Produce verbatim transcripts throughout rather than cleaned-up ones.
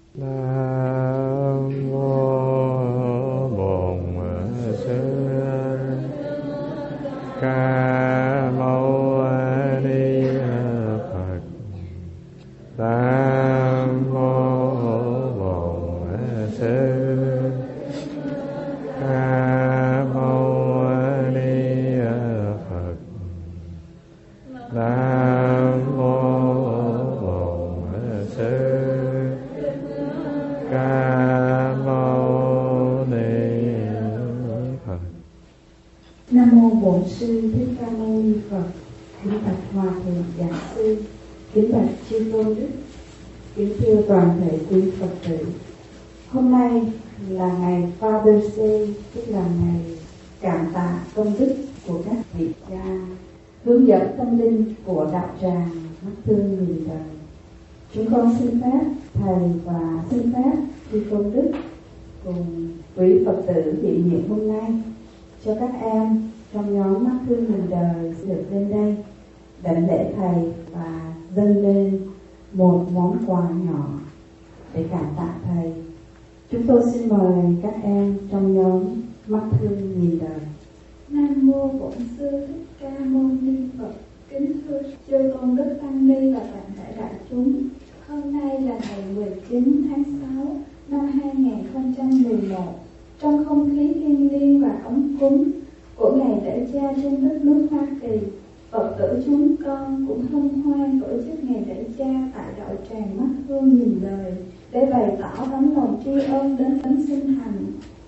Nam mô Bổn Sư Ca Mâu Ni Phật. Nam mô Bổn Sư Ca Mâu Ni Phật. Nam mô Bổn Sư Ca Mâu Ni Phật. Nam mô Bổn Sư Thích Ca Mâu Ni Phật. Kính bạch Hòa Thượng Giảng Sư, kính bạch chư tôn đức, kính thưa toàn thể quý Phật tử. Hôm nay là ngày Father's Day, tức là ngày cảm tạ công đức của các vị cha hướng dẫn tâm linh của đạo tràng Mắt Thương Người Đời. Chúng con xin phép thầy và xin phép chư tôn đức cùng quý Phật tử hiện nhiệm hôm nay cho các em trong nhóm Mắt Thương Người Đời được lên đây đảnh lễ thầy và dâng lên một món quà nhỏ để cảm tạ thầy. Chúng tôi xin mời các em trong nhóm Mắt Thương Nhìn Đời. Nam mô Bổn Sư Thích Ca Mâu Ni Phật. Kính thưa chư tôn đức tăng ni và toàn thể đại chúng, hôm nay là ngày mười chín tháng sáu năm hai nghìn không trăm mười một. Trong không khí thiêng liêng và ấm cúng của ngày lễ cha trên đất nước Hoa Kỳ, Phật tử chúng con cũng hân hoan tổ chức ngày lễ cha tại đạo tràng Mắt Thương Nhìn Đời để bày tỏ tấm lòng tri ân đến tấm sinh thành.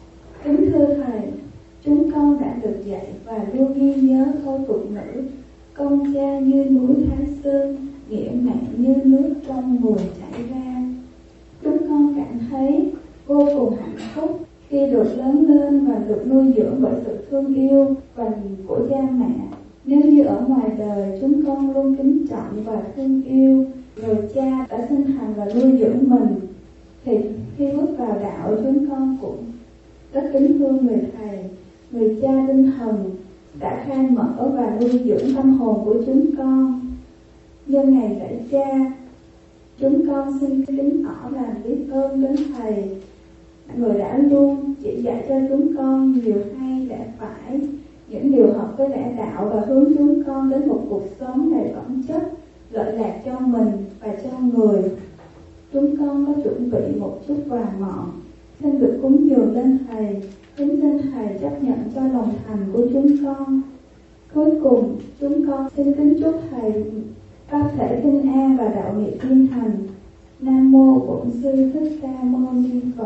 Kính thưa thầy, chúng con đã được dạy và luôn ghi nhớ câu tục ngữ công cha như núi Thái Sơn, nghĩa mẹ như nước trong nguồn chảy ra. Chúng con cảm thấy vô cùng hạnh phúc khi được lớn lên và được nuôi dưỡng bởi sự thương yêu và của cha mẹ. Nếu như ở ngoài đời chúng con luôn kính trọng và thương yêu người cha đã sinh thành và nuôi dưỡng mình, thì khi bước vào đạo chúng con cũng rất kính thương người thầy, người cha tinh thần đã khai mở và nuôi dưỡng tâm hồn của chúng con. Nhân ngày lễ cha, chúng con xin kính tỏ lòng biết ơn đến thầy, người đã luôn chỉ dạy cho chúng con nhiều hay lẽ phải, những điều hợp với lẽ đạo và hướng chúng con đến một cuộc sống đầy phẩm chất, lợi lạc cho mình và cho người. Chúng con có chuẩn bị một chút quà mọn xin được cúng dường lên thầy, kính xin thầy chấp nhận cho lòng thành của chúng con. Cuối cùng, chúng con xin kính chúc thầy pháp thể bình an và đạo nghĩa thiên thành. Nam mô Bổn Sư Thích Ca Mâu Ni Phật.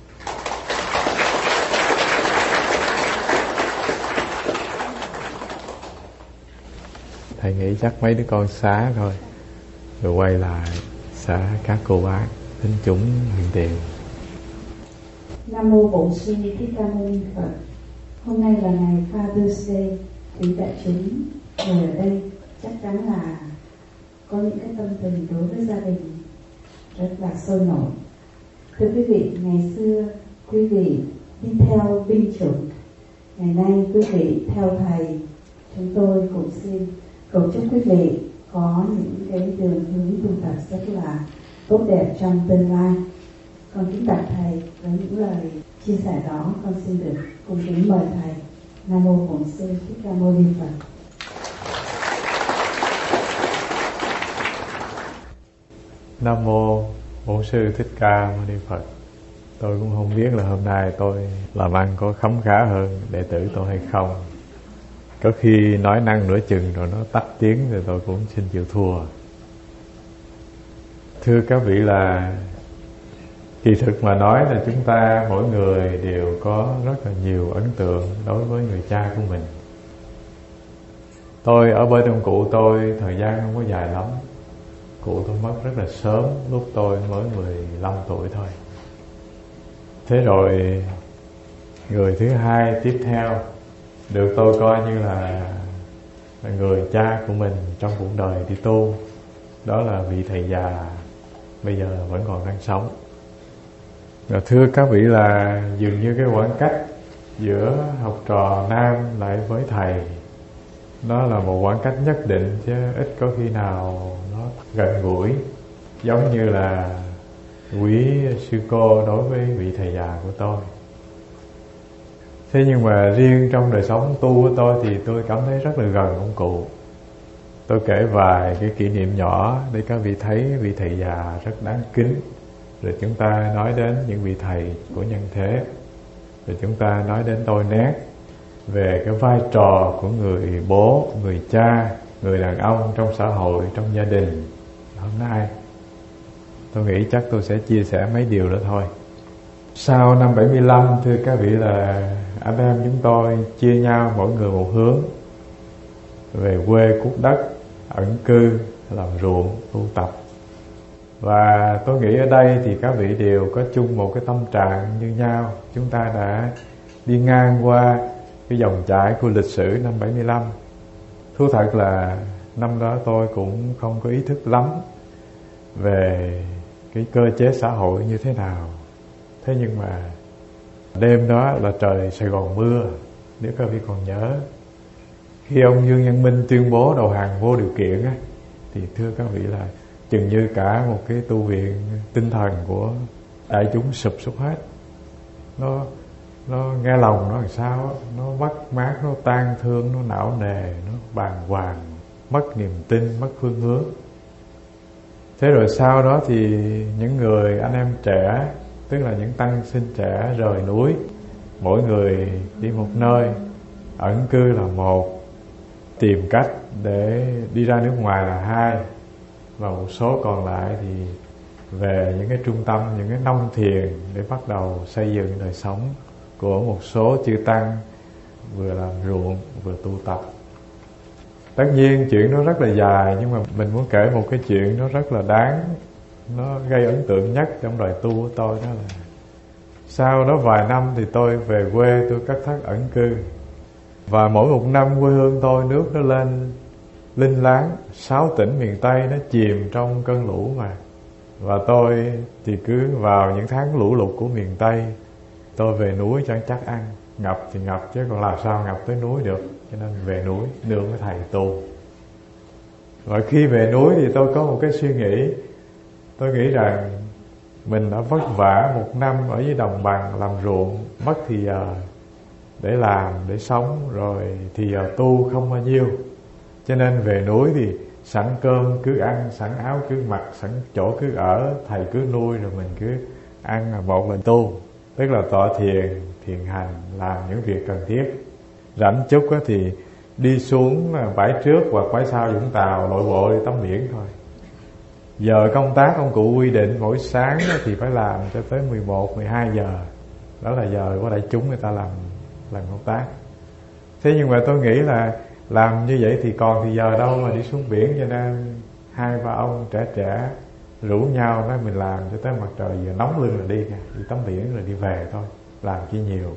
Thầy nghĩ chắc mấy đứa con xá thôi, rồi quay lại xá các cô bác thính chúng hiện tiền. Nam mô Bổn Sư Thích Ca Mâu Ni Phật. Hôm nay là ngày Father's Day. Quý đại chúng ngồi ở đây chắc chắn là có những cái tâm tình đối với gia đình rất là sôi nổi. Thưa quý vị, ngày xưa quý vị đi theo binh chủng, ngày nay quý vị theo thầy. Chúng tôi cũng xin cầu chúc quý vị có những cái đường hướng tu tập rất là tốt đẹp trong tương lai. Con kính bạch thầy với những lời chia sẻ đó, con xin được cung kính mời thầy. Nam mô Bổn Sư Thích Ca Mâu Ni Phật. Nam mô Bổn Sư Thích Ca Mâu Ni Phật. Tôi cũng không biết là hôm nay tôi làm ăn có khấm khá hơn đệ tử tôi hay không. Có khi nói năng nửa chừng rồi nó tắt tiếng thì tôi cũng xin chịu thua. Thưa các vị, là kỳ thực mà nói là chúng ta mỗi người đều có rất là nhiều ấn tượng đối với người cha của mình. Tôi ở bên ông cụ tôi thời gian không có dài lắm. Cụ tôi mất rất là sớm, lúc tôi mới mười lăm tuổi thôi. Thế rồi người thứ hai tiếp theo được tôi coi như là, là người cha của mình trong cuộc đời đi tu, đó là vị thầy già bây giờ vẫn còn đang sống. Rồi thưa các vị, là dường như cái khoảng cách giữa học trò nam lại với thầy, nó là một khoảng cách nhất định, chứ ít có khi nào nó gần gũi giống như là quý sư cô, đối với vị thầy già của tôi. Thế nhưng mà riêng trong đời sống tu của tôi thì tôi cảm thấy rất là gần ông cụ. Tôi kể vài cái kỷ niệm nhỏ để các vị thấy vị thầy già rất đáng kính. Rồi chúng ta nói đến những vị thầy của nhân thế. Rồi chúng ta nói đến tôi nét về cái vai trò của người bố, người cha, người đàn ông trong xã hội, trong gia đình. Hôm nay tôi nghĩ chắc tôi sẽ chia sẻ mấy điều đó thôi. Sau năm bảy mươi lăm, thưa các vị, là anh em chúng tôi chia nhau mỗi người một hướng, về quê cuốc đất, ẩn cư, làm ruộng, tu tập. Và tôi nghĩ ở đây thì các vị đều có chung một cái tâm trạng như nhau. Chúng ta đã đi ngang qua cái dòng chảy của lịch sử năm bảy mươi lăm. Thú thật là năm đó tôi cũng không có ý thức lắm về cái cơ chế xã hội như thế nào. Thế nhưng mà đêm đó là trời Sài Gòn mưa, nếu các vị còn nhớ. Khi ông Dương Nhân Minh tuyên bố đầu hàng vô điều kiện á, thì thưa các vị là chừng như cả một cái tu viện tinh thần của đại chúng sụp sút hết. Nó nó nghe lòng nó làm sao á, nó mất mát, nó tan thương, nó não nề, nó bàng hoàng, mất niềm tin, mất phương hướng. Thế rồi sau đó thì những người anh em trẻ, tức là những tăng sinh trẻ rời núi, mỗi người đi một nơi, ẩn cư là một, tìm cách để đi ra nước ngoài là hai, và một số còn lại thì về những cái trung tâm, những cái nông thiền để bắt đầu xây dựng đời sống của một số chư tăng, vừa làm ruộng vừa tu tập. Tất nhiên chuyện nó rất là dài, nhưng mà mình muốn kể một cái chuyện nó rất là đáng, nó gây ấn tượng nhất trong đời tu của tôi. Đó là sau đó vài năm thì tôi về quê, tôi cất thất ẩn cư. Và mỗi một năm quê hương tôi nước nó lên linh láng, sáu tỉnh miền Tây nó chìm trong cơn lũ mà. Và tôi thì cứ vào những tháng lũ lụt của miền Tây, tôi về núi cho chắc ăn. Ngập thì ngập chứ còn làm sao ngập tới núi được. Cho nên về núi nương với thầy tu. Và khi về núi thì tôi có một cái suy nghĩ. Tôi nghĩ rằng mình đã vất vả một năm ở dưới đồng bằng làm ruộng, mất thì giờ để làm, để sống, rồi thì giờ tu không bao nhiêu. Cho nên về núi thì sẵn cơm cứ ăn, sẵn áo cứ mặc, sẵn chỗ cứ ở, thầy cứ nuôi, rồi mình cứ ăn một lần tu. Tức là tọa thiền, thiền hành, làm những việc cần thiết. Rảnh chút thì đi xuống bãi trước hoặc bãi sau Vũng Tàu lội bộ đi tắm biển thôi. Giờ công tác ông cụ quy định mỗi sáng thì phải làm cho tới mười một, mười hai giờ. Đó là giờ của đại chúng người ta làm làm công tác. Thế nhưng mà tôi nghĩ là làm như vậy thì còn thì giờ đâu mà đi xuống biển. Cho nên hai ba ông trẻ trẻ rủ nhau nói mình làm cho tới mặt trời vừa nóng lưng là đi nha, đi tắm biển rồi đi về thôi, làm chi nhiều.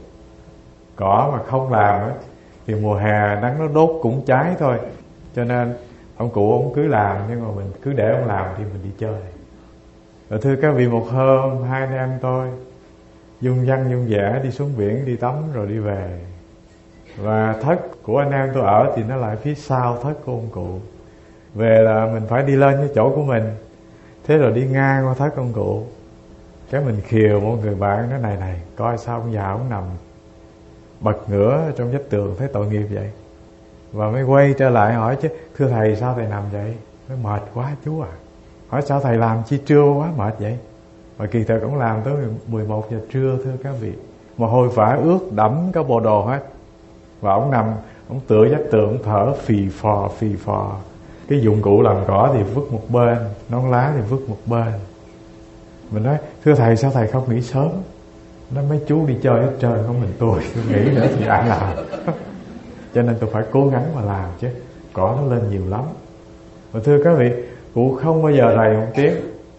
Cỏ mà không làm á thì mùa hè nắng nó đốt cũng cháy thôi. Cho nên ông cụ ông cứ làm, nhưng mà mình cứ để ông làm thì mình đi chơi. Rồi thưa các vị, một hôm hai anh em tôi dung dăng dung dẻ đi xuống biển, đi tắm rồi đi về. Và thất của anh em tôi ở thì nó lại phía sau thất của ông cụ. Về là mình phải đi lên cái chỗ của mình. Thế rồi đi ngang qua thất ông cụ, cái mình khiều một người bạn nói này này, coi sao ông già ông nằm bật ngửa trong vách tường thấy tội nghiệp vậy. Và mới quay trở lại hỏi chứ, thưa thầy sao thầy nằm vậy? Nói mệt quá chú à. Hỏi sao thầy làm chi trưa quá mệt vậy? Và kỳ thực cũng làm tới mười một giờ trưa thưa các vị. Mà hồi vã ướt đẫm cả bộ đồ hết. Và ông nằm, ông tựa vách tường, ông thở phì phò phì phò. Cái dụng cụ làm cỏ thì vứt một bên, nón lá thì vứt một bên. Mình nói, thưa thầy sao thầy không nghỉ sớm? Nói mấy chú đi chơi hết trơn, không mình tôi, tôi nghỉ nữa thì ai làm. Cho nên tôi phải cố gắng mà làm chứ, cỏ nó lên nhiều lắm. Và thưa các vị, cụ không bao giờ rầy một tiếng.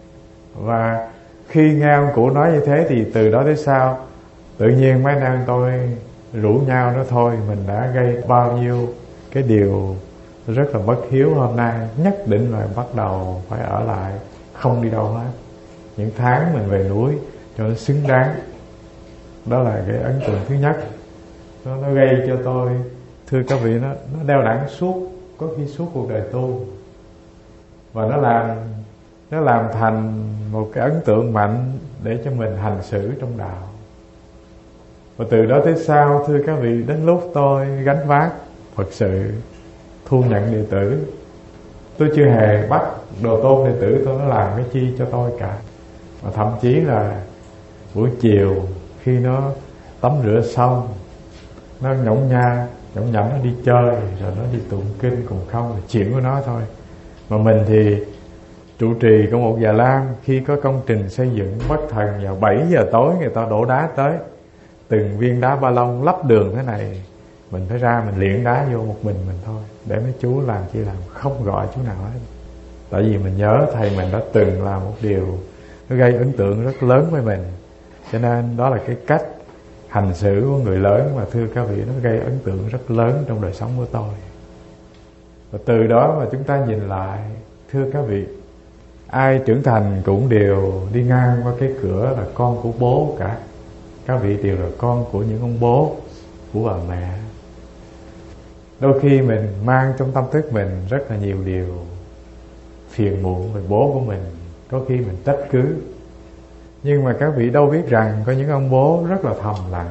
Và khi nghe ông cụ nói như thế thì từ đó tới sau, tự nhiên mấy anh em tôi rủ nhau nói thôi, mình đã gây bao nhiêu cái điều rất là bất hiếu, hôm nay nhất định là bắt đầu phải ở lại, không đi đâu hết. Những tháng mình về núi cho nó xứng đáng. Đó là cái ấn tượng thứ nhất. Nó, nó gây cho tôi, thưa các vị, nó, nó đeo đẳng suốt, có khi suốt cuộc đời tu. Và nó làm nó làm thành một cái ấn tượng mạnh để cho mình hành xử trong đạo. Và từ đó tới sau, thưa các vị, đến lúc tôi gánh vác Phật sự, thu nhận đệ tử, tôi chưa hề bắt đồ tôn đệ tử tôi nó làm cái chi cho tôi cả. Và thậm chí là buổi chiều khi nó tắm rửa xong, nó nhõng nha nhõng nhảnh nó đi chơi, rồi nó đi tụng kinh cùng không, là chuyện của nó thôi. Mà mình thì trụ trì của một già lam, khi có công trình xây dựng bất thần vào bảy giờ tối người ta đổ đá tới, từng viên đá ba lông lắp đường thế này, mình phải ra mình liễn đá vô một mình mình thôi, để mấy chú làm chi làm, không gọi chú nào hết. Tại vì mình nhớ thầy mình đã từng làm một điều nó gây ấn tượng rất lớn với mình, cho nên đó là cái cách hành xử của người lớn mà thưa các vị, nó gây ấn tượng rất lớn trong đời sống của tôi. Và từ đó mà chúng ta nhìn lại, thưa các vị, ai trưởng thành cũng đều đi ngang qua cái cửa là con của bố cả. Các vị đều là con của những ông bố, của bà mẹ. Đôi khi mình mang trong tâm thức mình rất là nhiều điều phiền muộn về bố của mình, có khi mình trách cứ. Nhưng mà các vị đâu biết rằng có những ông bố rất là thầm lặng.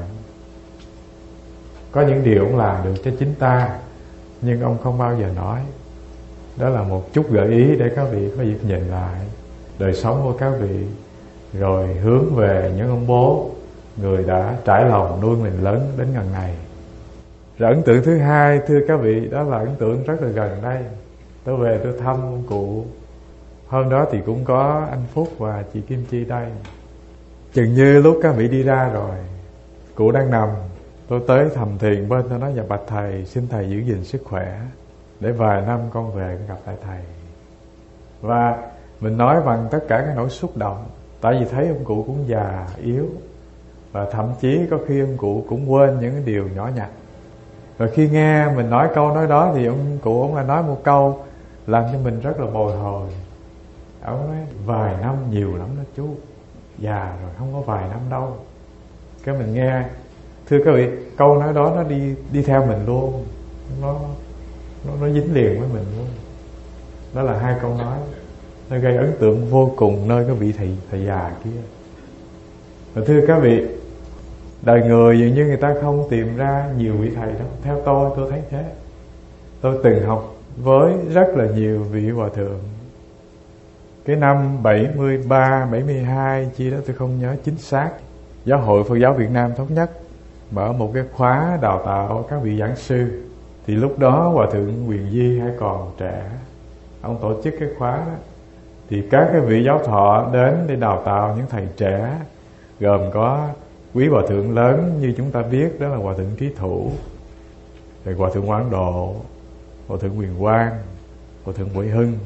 Có những điều ông làm được cho chính ta, nhưng ông không bao giờ nói. Đó là một chút gợi ý để các vị có dịp nhìn lại đời sống của các vị, rồi hướng về những ông bố người đã trải lòng nuôi mình lớn đến ngày này. Rồi ấn tượng thứ hai, thưa các vị, đó là ấn tượng rất là gần đây. Tôi về tôi thăm ông cụ. Hôm đó thì cũng có anh Phúc và chị Kim Chi đây. Chừng như lúc các vị đi ra rồi, cụ đang nằm, tôi tới thầm thiền bên, tôi nói: dạ bạch thầy, xin thầy giữ gìn sức khỏe, để vài năm con về con gặp lại thầy. Và mình nói bằng tất cả cái nỗi xúc động, tại vì thấy ông cụ cũng già yếu, và thậm chí có khi ông cụ cũng quên những cái điều nhỏ nhặt. Rồi khi nghe mình nói câu nói đó thì ông cụ ông lại nói một câu làm cho mình rất là bồi hồi. Ông nói: vài năm nhiều lắm đó chú, già rồi không có vài năm đâu. Cái mình nghe, thưa các vị, câu nói đó nó đi đi theo mình luôn, nó nó nó dính liền với mình luôn. Đó là hai câu nói nó gây ấn tượng vô cùng nơi cái vị thầy thầy già kia. Và thưa các vị, đời người dường như người ta không tìm ra nhiều vị thầy đâu. Theo tôi, tôi thấy thế. Tôi từng học với rất là nhiều vị hòa thượng. Cái năm bảy mươi ba, bảy mươi hai chi đó tôi không nhớ chính xác, Giáo hội Phật giáo Việt Nam Thống Nhất mở một cái khóa đào tạo các vị giảng sư. Thì lúc đó Hòa thượng Quyền Di hay còn trẻ, ông tổ chức cái khóa đó. Thì các cái vị giáo thọ đến để đào tạo những thầy trẻ, gồm có quý hòa thượng lớn như chúng ta biết, đó là Hòa thượng Trí Thủ, rồi Hòa thượng Quảng Độ, Hòa thượng Quyền Quang, Hòa thượng Huệ Hưng.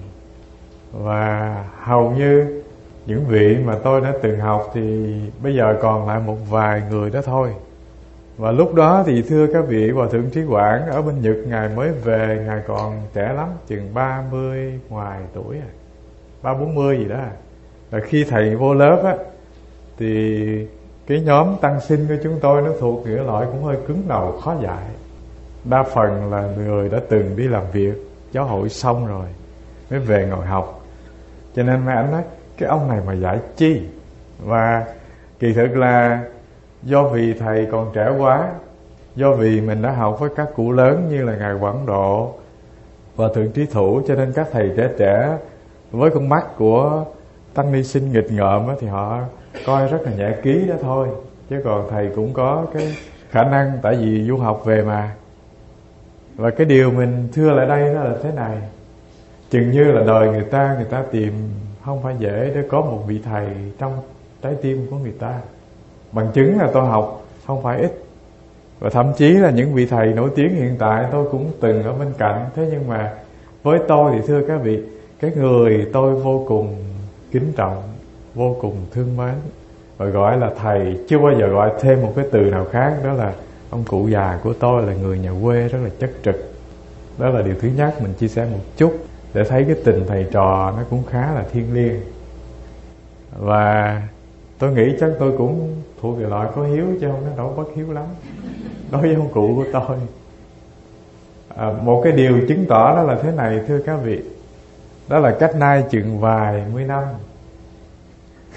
Và hầu như những vị mà tôi đã từng học thì bây giờ còn lại một vài người đó thôi. Và lúc đó thì thưa các vị, Hòa thượng Trí Quảng ở bên Nhật, ngài mới về, ngài còn trẻ lắm, chừng ba mươi ngoài tuổi, ba bốn mươi gì đó. Và khi thầy vô lớp á, thì cái nhóm tăng sinh của chúng tôi nó thuộc nghĩa loại cũng hơi cứng đầu, khó dạy. Đa phần là người đã từng đi làm việc giáo hội xong rồi mới về ngồi học. Cho nên mấy anh nói cái ông này mà dạy chi. Và kỳ thực là do vì thầy còn trẻ quá, do vì mình đã học với các cụ lớn như là ngài Quảng Độ và thượng Trí Thủ, cho nên các thầy trẻ trẻ với con mắt của tăng ni sinh nghịch ngợm thì họ coi rất là nhẹ ký đó thôi. Chứ còn thầy cũng có cái khả năng, tại vì du học về mà. Và cái điều mình thưa lại đây đó là thế này: chừng như là đời người ta, người ta tìm không phải dễ để có một vị thầy trong trái tim của người ta. Bằng chứng là tôi học không phải ít, và thậm chí là những vị thầy nổi tiếng hiện tại tôi cũng từng ở bên cạnh. Thế nhưng mà với tôi thì thưa các vị, cái người tôi vô cùng kính trọng, vô cùng thương mến, và gọi là thầy, chưa bao giờ gọi thêm một cái từ nào khác. Đó là ông cụ già của tôi, là người nhà quê rất là chất trực. Đó là điều thứ nhất mình chia sẻ một chút để thấy cái tình thầy trò nó cũng khá là thiêng liêng. Và tôi nghĩ chắc tôi cũng thuộc về loại có hiếu, chứ không có đâu bất hiếu lắm đối với ông cụ của tôi. À, một cái điều chứng tỏ đó là thế này, thưa các vị, đó là cách nay chừng vài mươi năm,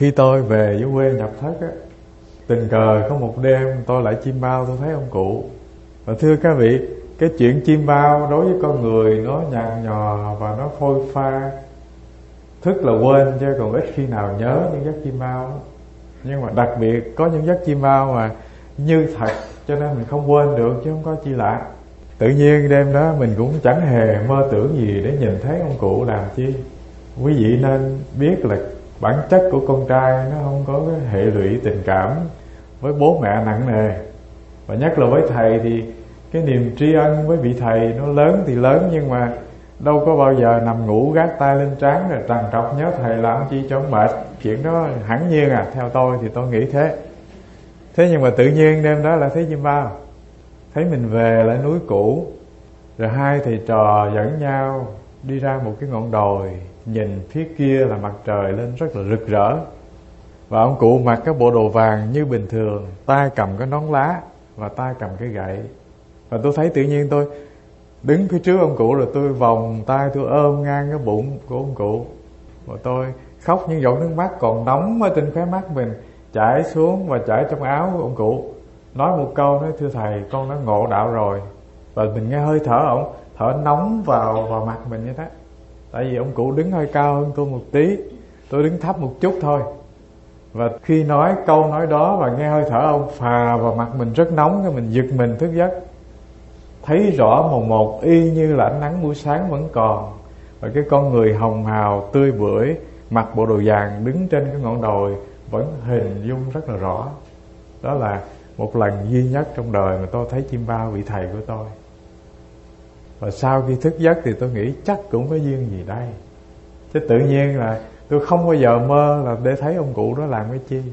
Khi tôi về dưới quê nhập thất á, tình cờ có một đêm tôi lại chim bao tôi thấy ông cụ. Và thưa các vị, cái chuyện chim bao đối với con người nó nhằn nhò và nó phôi pha, thức là quên chứ còn ít khi nào nhớ những giấc chim bao. Nhưng mà đặc biệt có những giấc chim bao mà như thật, cho nên mình không quên được chứ không có chi lạ. Tự nhiên đêm đó mình cũng chẳng hề mơ tưởng gì để nhìn thấy ông cụ làm chi. Quý vị nên biết là bản chất của con trai nó không có cái hệ lụy tình cảm với bố mẹ nặng nề. Và nhất là với thầy thì cái niềm tri ân với vị thầy nó lớn thì lớn, nhưng mà đâu có bao giờ nằm ngủ gác tay lên trán rồi trằn trọc nhớ thầy làm chi cho mệt. Chuyện đó hẳn nhiên à, theo tôi thì tôi nghĩ thế. Thế nhưng mà tự nhiên đêm đó lại thấy chim bao, thấy mình về lại núi cũ, rồi hai thầy trò dẫn nhau đi ra một cái ngọn đồi, nhìn phía kia là mặt trời lên rất là rực rỡ. Và ông cụ mặc cái bộ đồ vàng như bình thường, tay cầm cái nón lá và tay cầm cái gậy. Và tôi thấy tự nhiên tôi đứng phía trước ông cụ, rồi tôi vòng tay tôi ôm ngang cái bụng của ông cụ. Và tôi khóc những giọt nước mắt còn nóng ở trên khóe mắt mình chảy xuống và chảy trong áo của ông cụ. Nói một câu, nói thưa thầy, con đã ngộ đạo rồi. Và mình nghe hơi thở ổng, thở nóng vào vào mặt mình như thế. Tại vì ông cụ đứng hơi cao hơn tôi một tí, tôi đứng thấp một chút thôi. Và khi nói câu nói đó và nghe hơi thở ông phà vào mặt mình rất nóng, cái mình giật mình thức giấc. Thấy rõ mồn một y như là ánh nắng buổi sáng vẫn còn. Và cái con người hồng hào, tươi bưởi, mặc bộ đồ vàng đứng trên cái ngọn đồi vẫn hình dung rất là rõ. Đó là một lần duy nhất trong đời mà tôi thấy chim bao vị thầy của tôi. Và sau khi thức giấc thì tôi nghĩ chắc cũng có duyên gì đây. Chứ tự nhiên là tôi không bao giờ mơ là để thấy ông cụ đó làm cái chi.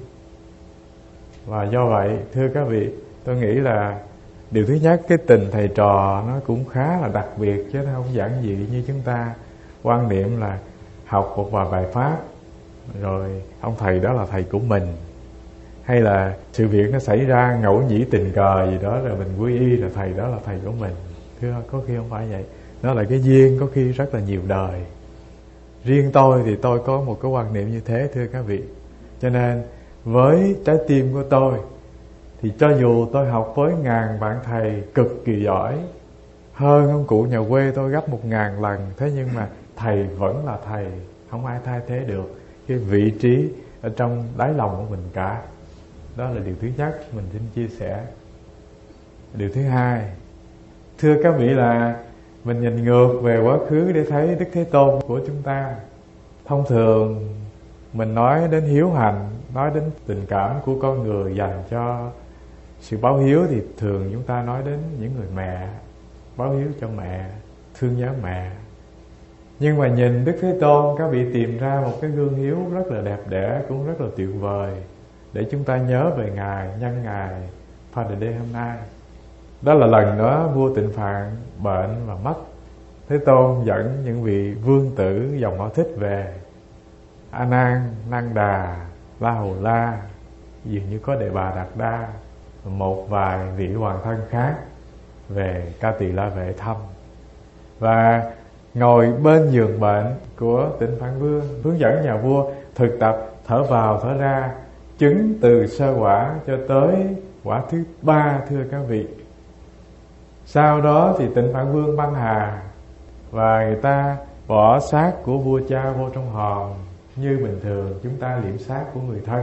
Và do vậy thưa các vị, tôi nghĩ là điều thứ nhất, cái tình thầy trò nó cũng khá là đặc biệt, chứ nó không giản dị như chúng ta quan niệm là học một vài bài pháp rồi ông thầy đó là thầy của mình, hay là sự việc nó xảy ra ngẫu nhĩ tình cờ gì đó rồi mình quy y là thầy đó là thầy của mình. Thưa, có khi không phải vậy. Nó là cái duyên có khi rất là nhiều đời. Riêng tôi thì tôi có một cái quan niệm như thế thưa các vị. Cho nên với trái tim của tôi thì cho dù tôi học với ngàn bạn thầy cực kỳ giỏi, hơn ông cụ nhà quê tôi gấp một ngàn lần, thế nhưng mà thầy vẫn là thầy, không ai thay thế được cái vị trí ở trong đáy lòng của mình cả. Đó là điều thứ nhất mình xin chia sẻ. Điều thứ hai, thưa các vị, là mình nhìn ngược về quá khứ để thấy Đức Thế Tôn của chúng ta. Thông thường mình nói đến hiếu hành, nói đến tình cảm của con người dành cho sự báo hiếu thì thường chúng ta nói đến những người mẹ, báo hiếu cho mẹ, thương nhớ mẹ. Nhưng mà nhìn Đức Thế Tôn, các vị tìm ra một cái gương hiếu rất là đẹp đẽ, cũng rất là tuyệt vời để chúng ta nhớ về Ngài, nhân Ngài Father Day hôm nay. Đó là lần đó vua Tịnh Phạn bệnh và mất. Thế Tôn dẫn những vị vương tử dòng họ Thích về, A Nan, Năng Đà, La Hầu La, dường như có Đề Bà Đạt Đa, một vài vị hoàng thân khác về Ca Tỳ La Vệ thăm. Và ngồi bên giường bệnh của Tịnh Phạn Vương, hướng dẫn nhà vua thực tập thở vào thở ra, chứng từ sơ quả cho tới quả thứ ba thưa các vị. Sau đó thì Tịnh Phạn Vương băng hà và người ta bỏ xác của vua cha vô trong hòm như bình thường chúng ta liệm xác của người thân.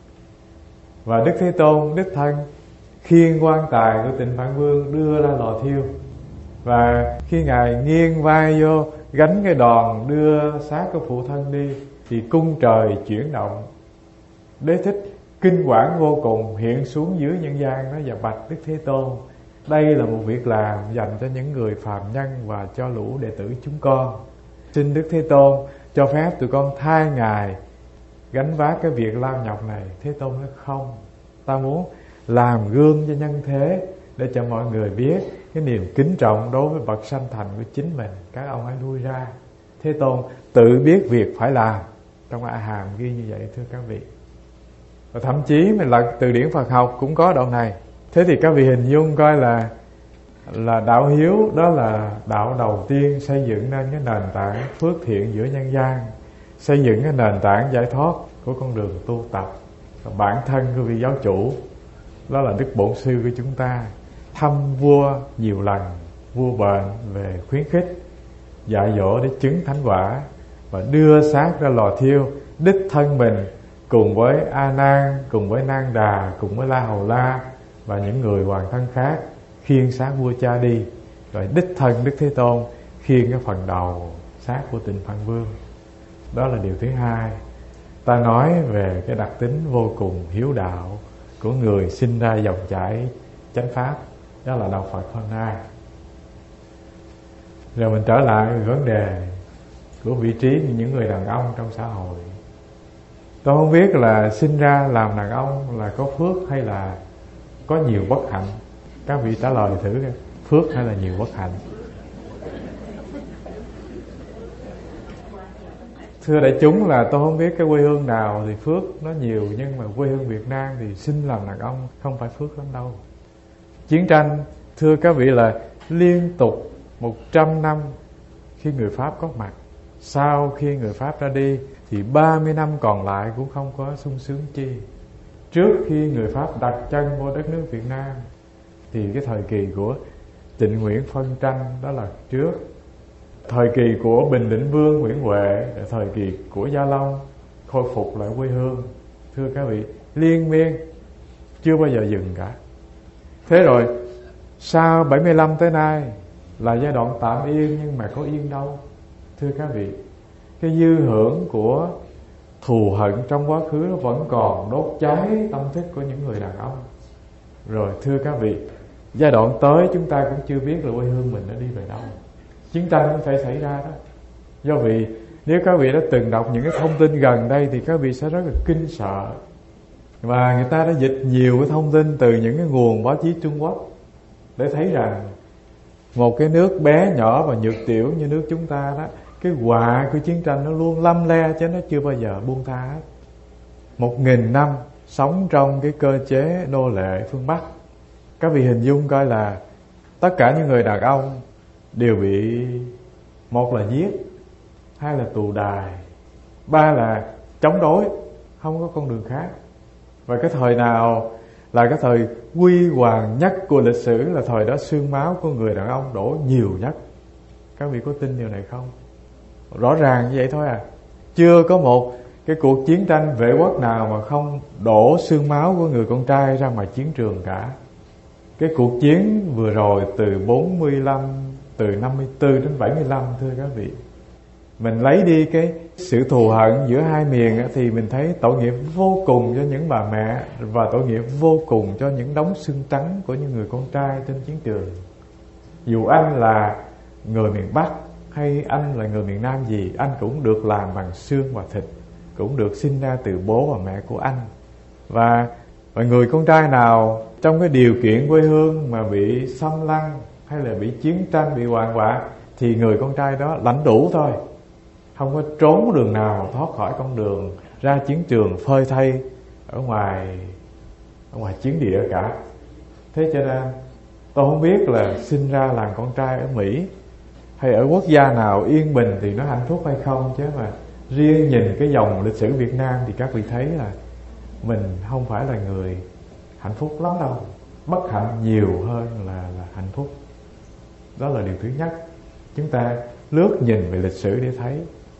Và Đức Thế Tôn đích thân khiêng quan tài của Tịnh Phạn Vương đưa ra lò thiêu. Và khi Ngài nghiêng vai vô gánh cái đòn đưa xác của phụ thân đi thì cung trời chuyển động. Đế Thích kinh quản vô cùng hiện xuống dưới nhân gian đó và bạch Đức Thế Tôn: đây là một việc làm dành cho những người phàm nhân và cho lũ đệ tử chúng con. Xin Đức Thế Tôn cho phép tụi con thay Ngài gánh vác cái việc lao nhọc này. Thế Tôn nói không, ta muốn làm gương cho nhân thế để cho mọi người biết cái niềm kính trọng đối với bậc sanh thành của chính mình. Các ông hãy lui ra. Thế Tôn tự biết việc phải làm. Trong A Hàm ghi như vậy thưa các vị. Và thậm chí mình lật từ điển Phật học cũng có đoạn này. Thế thì các vị hình dung coi là là đạo hiếu đó là đạo đầu tiên xây dựng nên cái nền tảng phước thiện giữa nhân gian, xây dựng cái nền tảng giải thoát của con đường tu tập. Và bản thân của vị giáo chủ, đó là Đức Bổn Sư của chúng ta, thăm vua nhiều lần, vua bệnh về khuyến khích, dạy dỗ để chứng thánh quả, và đưa xác ra lò thiêu, đích thân mình cùng với A Nan, cùng với Nan Đà, cùng với La Hầu La và những người hoàng thân khác khiêng xác vua cha đi, rồi đích thân Đức Thế Tôn khiêng cái phần đầu xác của Tịnh Phạn Vương. Đó là điều thứ hai. Ta nói về cái đặc tính vô cùng hiếu đạo của người sinh ra dòng chảy chánh pháp. Đó là đạo Phật hôm nay. Rồi mình trở lại vấn đề của vị trí của những người đàn ông trong xã hội. Tôi không biết là sinh ra làm đàn ông là có phước hay là có nhiều bất hạnh. Các vị trả lời thử coi, phước hay là nhiều bất hạnh? Thưa đại chúng, là tôi không biết cái quê hương nào thì phước nó nhiều, nhưng mà quê hương Việt Nam thì sinh làm đàn ông không phải phước lắm đâu. Chiến tranh, thưa các vị, là liên tục một trăm năm khi người Pháp có mặt. Sau khi người Pháp ra đi thì ba mươi năm còn lại cũng không có sung sướng chi. Trước khi người Pháp đặt chân vô đất nước Việt Nam thì cái thời kỳ của Trịnh Nguyễn phân tranh, đó là trước. Thời kỳ của Bình Định Vương Nguyễn Huệ, thời kỳ của Gia Long khôi phục lại quê hương. Thưa các vị, liên miên, chưa bao giờ dừng cả. Thế rồi sau bảy mươi lăm tới nay là giai đoạn tạm yên, nhưng mà có yên đâu. Thưa các vị, cái dư hưởng của thù hận trong quá khứ nó vẫn còn đốt cháy tâm thức của những người đàn ông. Rồi thưa các vị, giai đoạn tới chúng ta cũng chưa biết là quê hương mình nó đi về đâu. Chiến tranh có thể xảy ra đó. Do vì nếu các vị đã từng đọc những cái thông tin gần đây thì các vị sẽ rất là kinh sợ. Và người ta đã dịch nhiều cái thông tin từ những cái nguồn báo chí Trung Quốc để thấy rằng một cái nước bé nhỏ và nhược tiểu như nước chúng ta đó, cái họa của chiến tranh nó luôn lăm le chứ nó chưa bao giờ buông tha hết. Một nghìn năm sống trong cái cơ chế nô lệ phương Bắc. Các vị hình dung coi là tất cả những người đàn ông đều bị, một là giết, hai là tù đài, ba là chống đối, không có con đường khác. Và cái thời nào là cái thời huy hoàng nhất của lịch sử, là thời đó xương máu của người đàn ông đổ nhiều nhất. Các vị có tin điều này không? Rõ ràng như vậy thôi à. Chưa có một cái cuộc chiến tranh vệ quốc nào mà không đổ xương máu của người con trai ra ngoài chiến trường cả. Cái cuộc chiến vừa rồi từ bốn mươi lăm, từ năm mươi tư đến bảy mươi lăm, thưa các vị, mình lấy đi cái sự thù hận giữa hai miền thì mình thấy tội nghiệp vô cùng cho những bà mẹ, và tội nghiệp vô cùng cho những đống xương trắng của những người con trai trên chiến trường. Dù anh là người miền Bắc hay anh là người miền Nam gì, anh cũng được làm bằng xương và thịt, cũng được sinh ra từ bố và mẹ của anh. Và, và người con trai nào trong cái điều kiện quê hương mà bị xâm lăng hay là bị chiến tranh, bị hoạn họa, thì người con trai đó lãnh đủ thôi, không có trốn đường nào thoát khỏi con đường ra chiến trường phơi thây ở ngoài ở ngoài chiến địa cả. Thế cho nên tôi không biết là sinh ra làm con trai ở Mỹ hay ở quốc gia nào yên bình thì nó hạnh phúc hay không, chứ mà riêng nhìn cái dòng lịch sử Việt Nam thì các vị thấy là mình không phải là người hạnh phúc lắm đâu. Bất hạnh nhiều hơn là, là hạnh phúc. Đó là điều thứ nhất. Chúng ta lướt nhìn về lịch sử để thấy.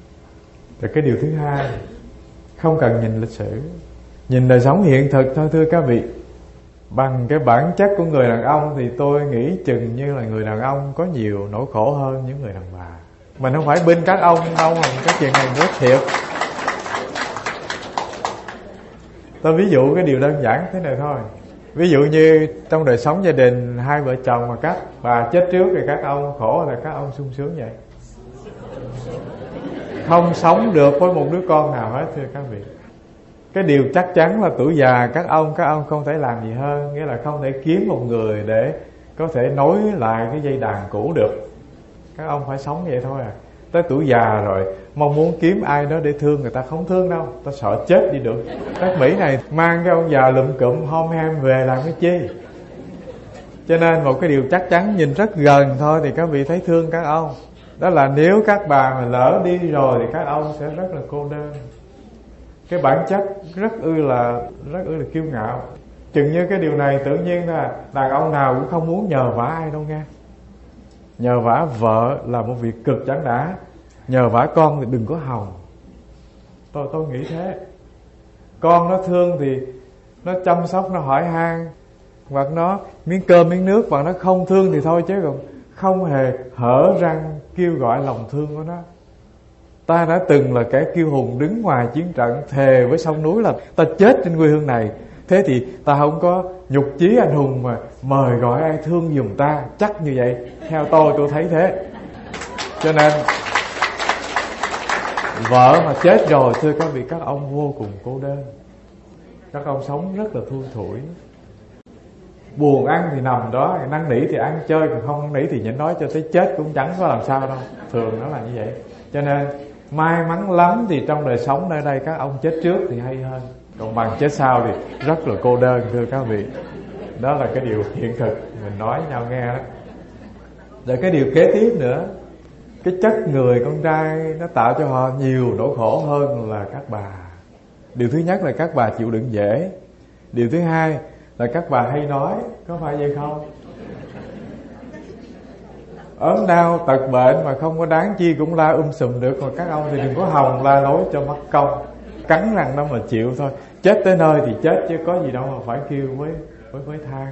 Rồi cái điều thứ hai, không cần nhìn lịch sử, nhìn đời sống hiện thực thôi. Thưa các vị, bằng cái bản chất của người đàn ông thì tôi nghĩ chừng như là người đàn ông có nhiều nỗi khổ hơn những người đàn bà. Mình không phải binh các ông đâu, mà cái chuyện này rất thiệt. Tôi ví dụ cái điều đơn giản thế này thôi. Ví dụ như trong đời sống gia đình, hai vợ chồng mà các bà chết trước thì các ông khổ là các ông sung sướng vậy? Không sống được với một đứa con nào hết, thưa các vị. Cái điều chắc chắn là tuổi già các ông các ông không thể làm gì hơn, nghĩa là không thể kiếm một người để có thể nối lại cái dây đàn cũ được. Các ông phải sống vậy thôi à. Tới tuổi già rồi mong muốn kiếm ai đó để thương, người ta không thương đâu, ta sợ chết đi được. Các Mỹ này mang cái ông già lụm cụm hom hem về làm cái chi. Cho nên một cái điều chắc chắn nhìn rất gần thôi thì các vị thấy thương các ông. Đó là nếu các bà mà lỡ đi rồi thì các ông sẽ rất là cô đơn. cái bản chất rất ư là rất ư là kiêu ngạo. Chừng như cái điều này tự nhiên là đàn ông nào cũng không muốn nhờ vả ai đâu nghe. Nhờ vả vợ là một việc cực chẳng đã, nhờ vả con thì đừng có hòng. Tôi tôi nghĩ thế. Con nó thương thì nó chăm sóc, nó hỏi han, hoặc nó miếng cơm miếng nước, hoặc nó không thương thì thôi, chứ còn không hề hở răng kêu gọi lòng thương của nó. Ta đã từng là kẻ kiêu hùng đứng ngoài chiến trận, thề với sông núi là ta chết trên quê hương này. Thế thì ta không có nhục chí anh hùng mà mời gọi ai thương giùm ta. Chắc như vậy. Theo tôi, tôi thấy thế. Cho nên vợ mà chết rồi, thưa các vị, các ông vô cùng cô đơn. Các ông sống rất là thui thủi. Buồn ăn thì nằm đó, năn nỉ thì ăn chơi, còn không năn nỉ thì nhịn nói cho tới chết cũng chẳng có làm sao đâu. Thường nó là như vậy. Cho nên may mắn lắm thì trong đời sống nơi đây các ông chết trước thì hay hơn. Còn bằng chết sau thì rất là cô đơn, thưa các vị. Đó là cái điều hiện thực mình nói nhau nghe đó. Rồi cái điều kế tiếp nữa, cái chất người con trai nó tạo cho họ nhiều nỗi khổ hơn là các bà. Điều thứ nhất là các bà chịu đựng dễ. Điều thứ hai là các bà hay nói. Có phải vậy không? Ốm đau tật bệnh mà không có đáng chi cũng la um sùm được. Mà các ông thì đừng có hòng la lối cho mất công. Cắn răng đó mà chịu thôi. Chết tới nơi thì chết, chứ có gì đâu mà phải kêu với với với than.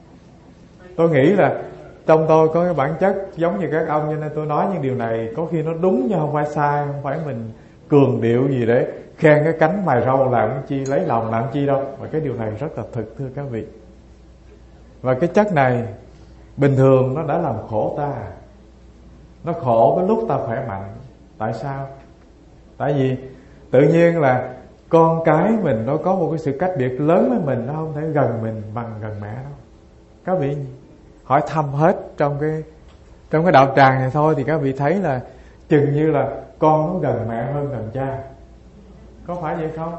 Tôi nghĩ là trong tôi có cái bản chất giống như các ông, cho nên tôi nói những điều này có khi nó đúng chứ không phải sai. Không phải mình cường điệu gì để khen cái cánh mày râu làm chi, lấy lòng làm chi đâu. Mà cái điều này rất là thực, thưa các vị. Và cái chất này bình thường nó đã làm khổ ta. Nó khổ cái lúc ta khỏe mạnh. Tại sao? Tại vì tự nhiên là con cái mình nó có một cái sự cách biệt lớn với mình, nó không thể gần mình bằng gần mẹ đâu. Các vị hỏi thăm hết trong cái trong cái đạo tràng này thôi thì các vị thấy là chừng như là con nó gần mẹ hơn gần cha. Có phải vậy không?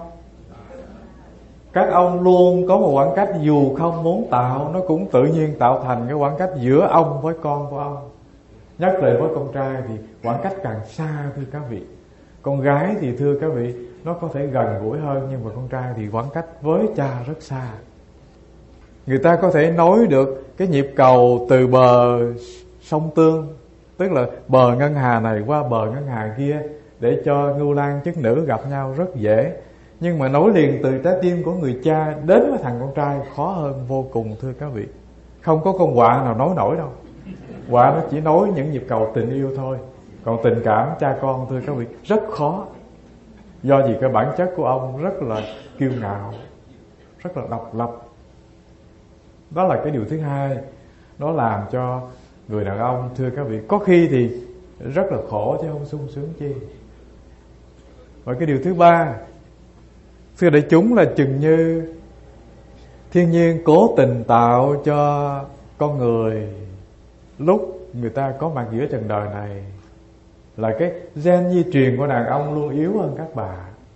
Các ông luôn có một khoảng cách, dù không muốn tạo, nó cũng tự nhiên tạo thành cái khoảng cách giữa ông với con của ông. Nhất là với con trai thì khoảng cách càng xa, thưa các vị. Con gái thì thưa các vị, nó có thể gần gũi hơn, nhưng mà con trai thì khoảng cách với cha rất xa. Người ta có thể nối được cái nhịp cầu từ bờ sông Tương, tức là bờ ngân hà này qua bờ ngân hà kia, để cho ngưu lang chức nữ gặp nhau rất dễ. Nhưng mà nối liền từ trái tim của người cha đến với thằng con trai khó hơn vô cùng, thưa các vị. Không có con quạ nào nối nổi đâu. Quạ nó chỉ nối những nhịp cầu tình yêu thôi. Còn tình cảm cha con, thưa các vị, rất khó. Do vì cái bản chất của ông rất là kiêu ngạo, rất là độc lập. Đó là cái điều thứ hai. Nó làm cho người đàn ông, thưa các vị, có khi thì rất là khổ chứ không sung sướng chi. Và cái điều thứ ba, thưa đại chúng, là chừng như thiên nhiên cố tình tạo cho con người lúc người ta có mặt giữa trần đời này là cái gen di truyền của đàn ông luôn yếu hơn các bà.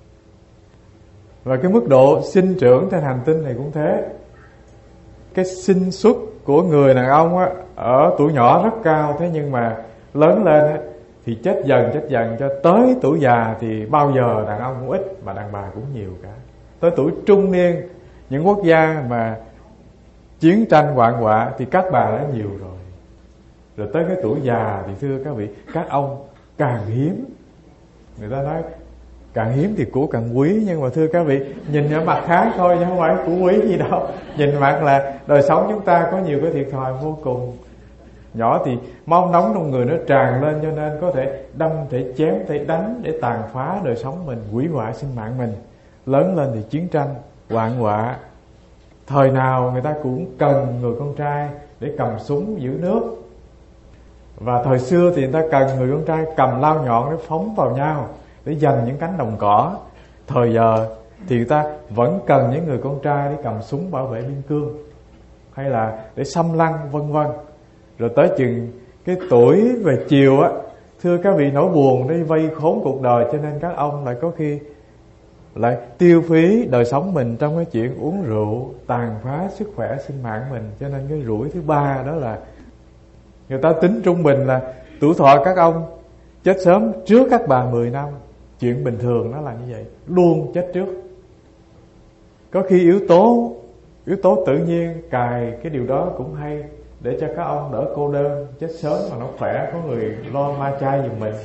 Và cái mức độ sinh trưởng trên hành tinh này cũng thế. Cái sinh xuất của người đàn ông á, ở tuổi nhỏ rất cao, thế nhưng mà lớn lên á, thì chết dần chết dần cho tới tuổi già thì bao giờ đàn ông cũng ít mà đàn bà cũng nhiều cả. Tới tuổi trung niên, những quốc gia mà chiến tranh hoạn họa thì các bà đã nhiều rồi. Rồi tới cái tuổi già thì thưa các vị, các ông càng hiếm. Người ta nói càng hiếm thì của càng quý. Nhưng mà thưa các vị, nhìn ở mặt khác thôi chứ không phải của quý gì đâu. Nhìn mặt là đời sống chúng ta có nhiều cái thiệt thòi vô cùng. Nhỏ thì máu nóng trong người nó tràn lên, cho nên có thể đâm, thể chém, thể đánh để tàn phá đời sống mình, hủy hoại sinh mạng mình. Lớn lên thì chiến tranh, hoạn họa. Thời nào người ta cũng cần người con trai để cầm súng giữ nước. Và thời xưa thì người ta cần người con trai cầm lao nhọn để phóng vào nhau, để giành những cánh đồng cỏ. Thời giờ thì người ta vẫn cần những người con trai để cầm súng bảo vệ biên cương, hay là để xâm lăng, vân vân. Rồi tới chừng cái tuổi về chiều á, thưa các vị, nỗi buồn đi vây khốn cuộc đời, cho nên các ông lại có khi lại tiêu phí đời sống mình trong cái chuyện uống rượu, tàn phá sức khỏe sinh mạng mình. Cho nên cái rủi thứ ba đó là người ta tính trung bình là tuổi thọ các ông chết sớm trước các bà mười năm. Chuyện bình thường nó là như vậy, luôn chết trước. Có khi yếu tố Yếu tố tự nhiên cài cái điều đó cũng hay, để cho các ông đỡ cô đơn, chết sớm mà nó khỏe, có người lo ma chay giùm mình.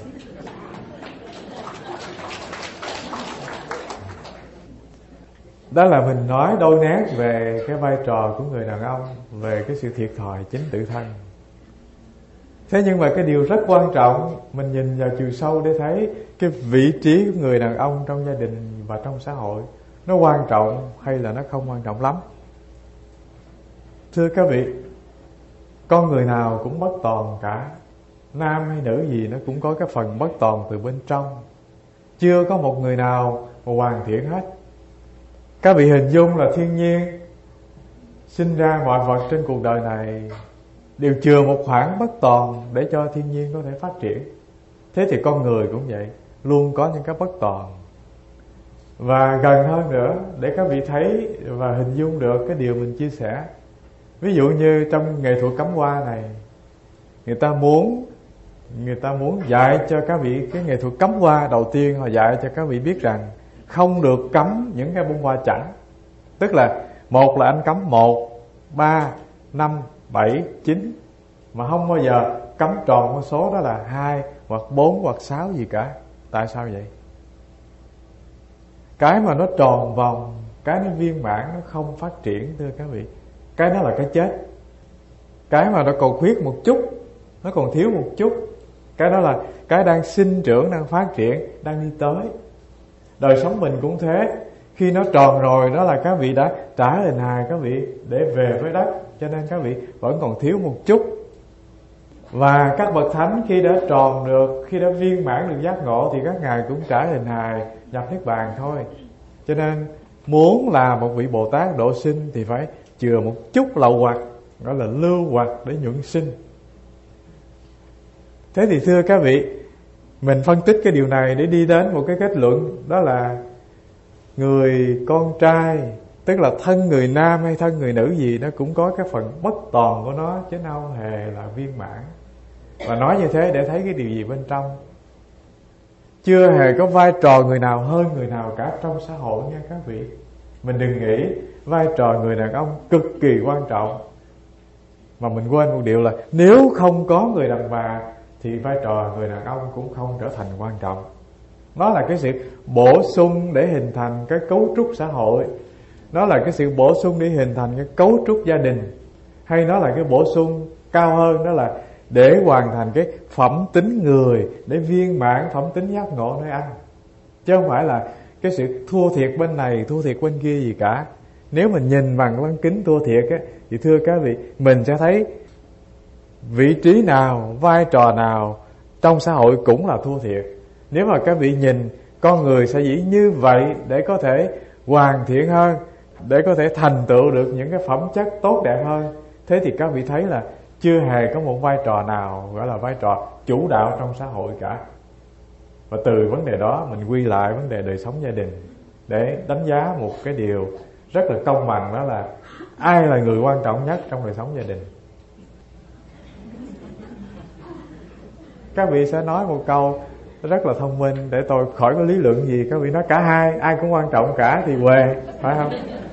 Đó là mình nói đôi nét về cái vai trò của người đàn ông, về cái sự thiệt thòi chính tự thân. Thế nhưng mà cái điều rất quan trọng, mình nhìn vào chiều sâu để thấy cái vị trí của người đàn ông trong gia đình và trong xã hội, nó quan trọng hay là nó không quan trọng lắm. Thưa các vị, con người nào cũng bất toàn cả, nam hay nữ gì nó cũng có cái phần bất toàn từ bên trong. Chưa có một người nào mà hoàn thiện hết. Các vị hình dung là thiên nhiên sinh ra mọi vật trên cuộc đời này đều chừa một khoảng bất toàn để cho thiên nhiên có thể phát triển. Thế thì con người cũng vậy, luôn có những cái bất toàn. Và gần hơn nữa, để các vị thấy và hình dung được cái điều mình chia sẻ. Ví dụ như trong nghệ thuật cắm hoa này, Người ta muốn Người ta muốn dạy cho các vị cái nghệ thuật cắm hoa. Đầu tiên họ dạy cho các vị biết rằng không được cắm những cái bông hoa chẵn. Tức là một là anh cắm một, ba, năm, bảy, chín, mà không bao giờ cắm tròn con số đó là hai hoặc bốn hoặc sáu gì cả. Tại sao vậy? Cái mà nó tròn vòng, cái nó viên mãn, nó không phát triển thưa các vị. Cái đó là cái chết. Cái mà nó còn khuyết một chút, nó còn thiếu một chút, cái đó là cái đang sinh trưởng, đang phát triển, đang đi tới. Đời sống mình cũng thế. Khi nó tròn rồi, đó là các vị đã trả hình hài các vị để về với đất, cho nên các vị vẫn còn thiếu một chút. Và các bậc thánh khi đã tròn được, khi đã viên mãn được giác ngộ, thì các ngài cũng trả hình hài nhập niết bàn thôi. Cho nên muốn là một vị Bồ Tát độ sinh thì phải chừa một chút lậu hoặc, gọi là lưu hoặc để nhuận sinh. Thế thì thưa các vị, mình phân tích cái điều này để đi đến một cái kết luận, đó là người con trai, tức là thân người nam hay thân người nữ gì, nó cũng có cái phần bất toàn của nó, chứ đâu hề là viên mãn. Và nói như thế để thấy cái điều gì bên trong. Chưa hề có vai trò người nào hơn người nào cả trong xã hội nha các vị. Mình đừng nghĩ vai trò người đàn ông cực kỳ quan trọng, mà mình quên một điều là nếu không có người đàn bà thì vai trò người đàn ông cũng không trở thành quan trọng. Nó là cái sự bổ sung để hình thành cái cấu trúc xã hội. Nó là cái sự bổ sung để hình thành cái cấu trúc gia đình. Hay nó là cái bổ sung cao hơn, đó là để hoàn thành cái phẩm tính người, để viên mãn phẩm tính giác ngộ nơi anh. Chứ không phải là cái sự thua thiệt bên này, thua thiệt bên kia gì cả. Nếu mình nhìn bằng lăng kính thua thiệt á, thì thưa các vị, mình sẽ thấy vị trí nào, vai trò nào trong xã hội cũng là thua thiệt. Nếu mà các vị nhìn con người sẽ dĩ như vậy để có thể hoàn thiện hơn, để có thể thành tựu được những cái phẩm chất tốt đẹp hơn, thế thì các vị thấy là chưa hề có một vai trò nào gọi là vai trò chủ đạo trong xã hội cả. Và từ vấn đề đó mình quy lại vấn đề đời sống gia đình để đánh giá một cái điều rất là công bằng, đó là ai là người quan trọng nhất trong đời sống gia đình. Các vị sẽ nói một câu rất là thông minh để tôi khỏi có lý luận gì. Các vị nói cả hai, ai cũng quan trọng cả thì huề, phải không?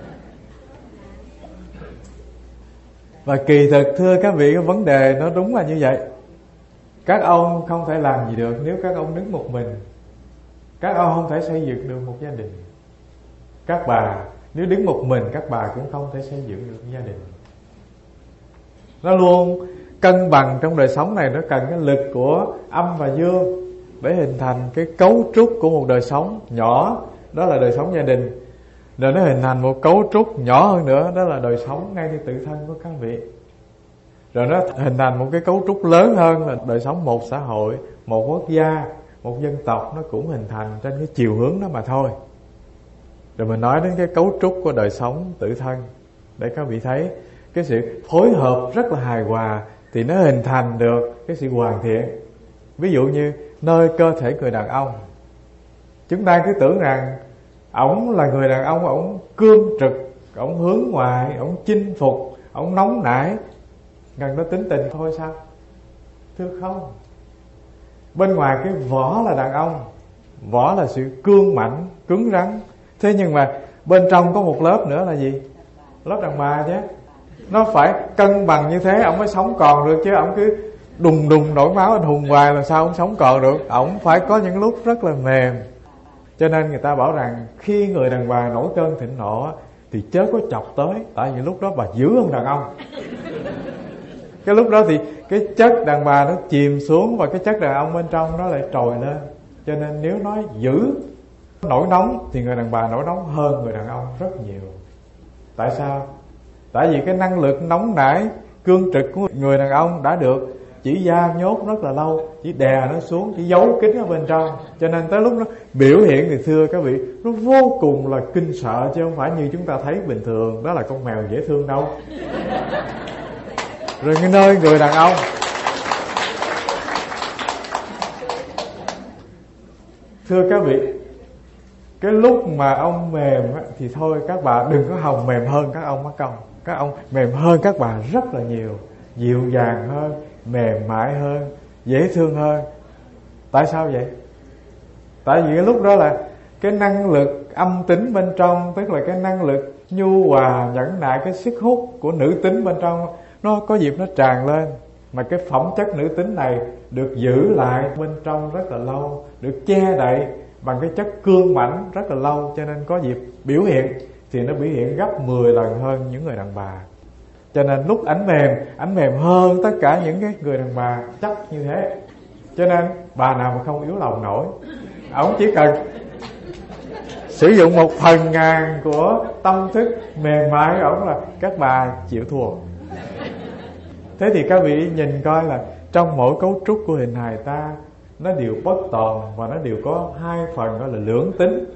Và kỳ thực thưa các vị, cái vấn đề nó đúng là như vậy. Các ông không thể làm gì được nếu các ông đứng một mình. Các ông không thể xây dựng được một gia đình. Các bà nếu đứng một mình, các bà cũng không thể xây dựng được gia đình. Nó luôn cân bằng trong đời sống này. Nó cần cái lực của âm và dương để hình thành cái cấu trúc của một đời sống nhỏ, đó là đời sống gia đình. Rồi nó hình thành một cấu trúc nhỏ hơn nữa, đó là đời sống ngayในtự thân của các vị. Rồi nó hình thành một cái cấu trúc lớn hơn là đời sống một xã hội, một quốc gia, một dân tộc. Nó cũng hình thành trên cái chiều hướng đó mà thôi. Rồi mình nói đến cái cấu trúc của đời sống tự thân để các vị thấy cái sự phối hợp rất là hài hòa thì nó hình thành được cái sự hoàn thiện. Ví dụ như nơi cơ thể người đàn ông, chúng ta cứ tưởng rằng ổng là người đàn ông, ổng cương trực, ổng hướng ngoại, ổng chinh phục, ổng nóng nảy, gần đó tính tình thôi sao? Thưa không. Bên ngoài cái vỏ là đàn ông, Võ là sự cương mãnh, cứng rắn. Thế nhưng mà bên trong có một lớp nữa là gì? Lớp đàn bà chứ. Nó phải cân bằng như thế ổng mới sống còn được, chứ ổng cứ đùng đùng nổi máu anh hùng hoài làm sao ổng sống còn được. Ổng phải có những lúc rất là mềm. Cho nên người ta bảo rằng khi người đàn bà nổi cơn thịnh nộ thì chớ có chọc tới, tại vì lúc đó bà dữ hơn đàn ông. Cái lúc đó thì cái chất đàn bà nó chìm xuống và cái chất đàn ông bên trong nó lại trồi lên. Cho nên nếu nói dữ, nổi nóng thì người đàn bà nổi nóng hơn người đàn ông rất nhiều. Tại sao? Tại vì cái năng lực nóng nảy, cương trực của người đàn ông đã được chỉ giam nhốt rất là lâu, chỉ đè nó xuống, chỉ giấu kín ở bên trong. Cho nên tới lúc nó biểu hiện thì thưa các vị, nó vô cùng là kinh sợ, chứ không phải như chúng ta thấy bình thường đó là con mèo dễ thương đâu. Rồi cái nơi người đàn ông, thưa các vị, cái lúc mà ông mềm á, thì thôi các bà đừng có hòng mềm hơn các ông mất công. Các ông mềm hơn các bà rất là nhiều, dịu dàng hơn, mềm mại hơn, dễ thương hơn. Tại sao vậy? Tại vì cái lúc đó là cái năng lực âm tính bên trong, tức là cái năng lực nhu hòa, nhẫn nại, cái sức hút của nữ tính bên trong nó có dịp nó tràn lên. Mà cái phẩm chất nữ tính này được giữ lại bên trong rất là lâu, được che đậy bằng cái chất cương mãnh rất là lâu. Cho nên có dịp biểu hiện thì nó biểu hiện gấp mười lần hơn những người đàn bà. Cho nên lúc ảnh mềm, ảnh mềm hơn tất cả những cái người đàn bà chắc như thế. Cho nên bà nào mà không yếu lòng nổi, ổng chỉ cần sử dụng một phần ngàn của tâm thức mềm mại của ổng là các bà chịu thua. Thế thì các vị nhìn coi là trong mỗi cấu trúc của hình hài ta, nó đều bất toàn và nó đều có hai phần gọi là lưỡng tính.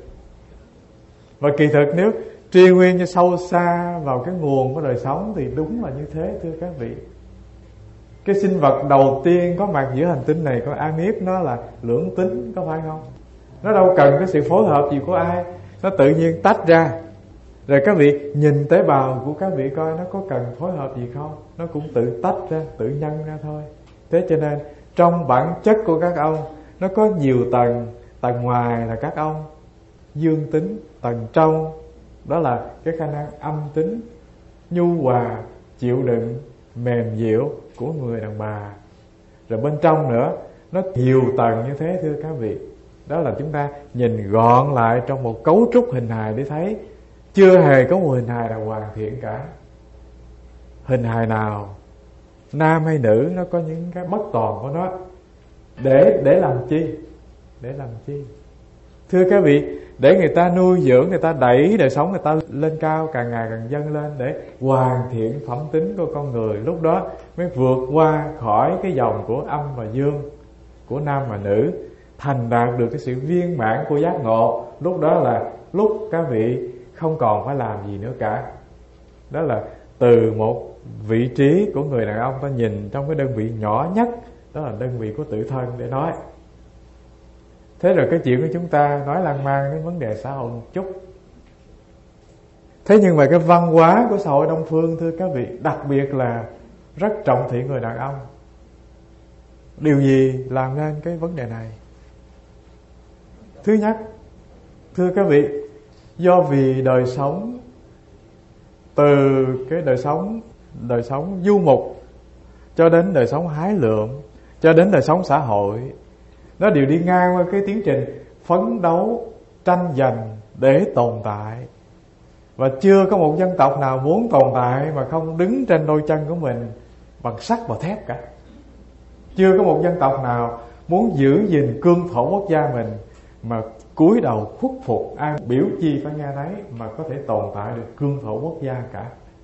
Và kỳ thực nếu truy nguyên cho sâu xa vào cái nguồn của đời sống thì đúng là như thế, thưa các vị. Cái sinh vật đầu tiên có mặt giữa hành tinh này, con Anip, nó là lưỡng tính, có phải không? Nó đâu cần cái sự phối hợp gì của ai, nó tự nhiên tách ra. Rồi các vị nhìn tế bào của các vị coi nó có cần phối hợp gì không, nó cũng tự tách ra, tự nhân ra thôi. Thế cho nên trong bản chất của các ông nó có nhiều tầng. Tầng ngoài là các ông dương tính, tầng trong đó là cái khả năng âm tính, nhu hòa, chịu đựng, mềm dịu của người đàn bà. Rồi bên trong nữa nó nhiều tầng như thế, thưa các vị. Đó là chúng ta nhìn gọn lại trong một cấu trúc hình hài để thấy chưa hề có một hình hài nào hoàn thiện cả. Hình hài nào, nam hay nữ, nó có những cái bất toàn của nó. Để để làm chi? Để làm chi? Thưa các vị, để người ta nuôi dưỡng, người ta đẩy đời sống người ta lên cao, càng ngày càng dâng lên, để hoàn thiện phẩm tính của con người. Lúc đó mới vượt qua khỏi cái dòng của âm và dương, của nam và nữ, thành đạt được cái sự viên mãn của giác ngộ. Lúc đó là lúc các vị không còn phải làm gì nữa cả. Đó là từ một vị trí của người đàn ông, ta nhìn trong cái đơn vị nhỏ nhất, đó là đơn vị của tự thân để nói. Thế rồi cái chuyện của chúng ta nói lan man đến vấn đề xã hội một chút. Thế nhưng mà cái văn hóa của xã hội Đông phương, thưa các vị, đặc biệt là rất trọng thị người đàn ông. Điều gì làm nên cái vấn đề này? Thứ nhất, thưa các vị, do vì đời sống, từ cái đời sống đời sống du mục cho đến đời sống hái lượm, cho đến đời sống xã hội, nó đều đi ngang qua cái tiến trình phấn đấu, tranh giành để tồn tại. Và chưa có một dân tộc nào muốn tồn tại mà không đứng trên đôi chân của mình bằng sắt và thép cả. Chưa có một dân tộc nào muốn giữ gìn cương thổ quốc gia mình mà cúi đầu khuất phục, ai biểu chi phải nghe nấy, mà có thể tồn tại được cương thổ quốc gia cả.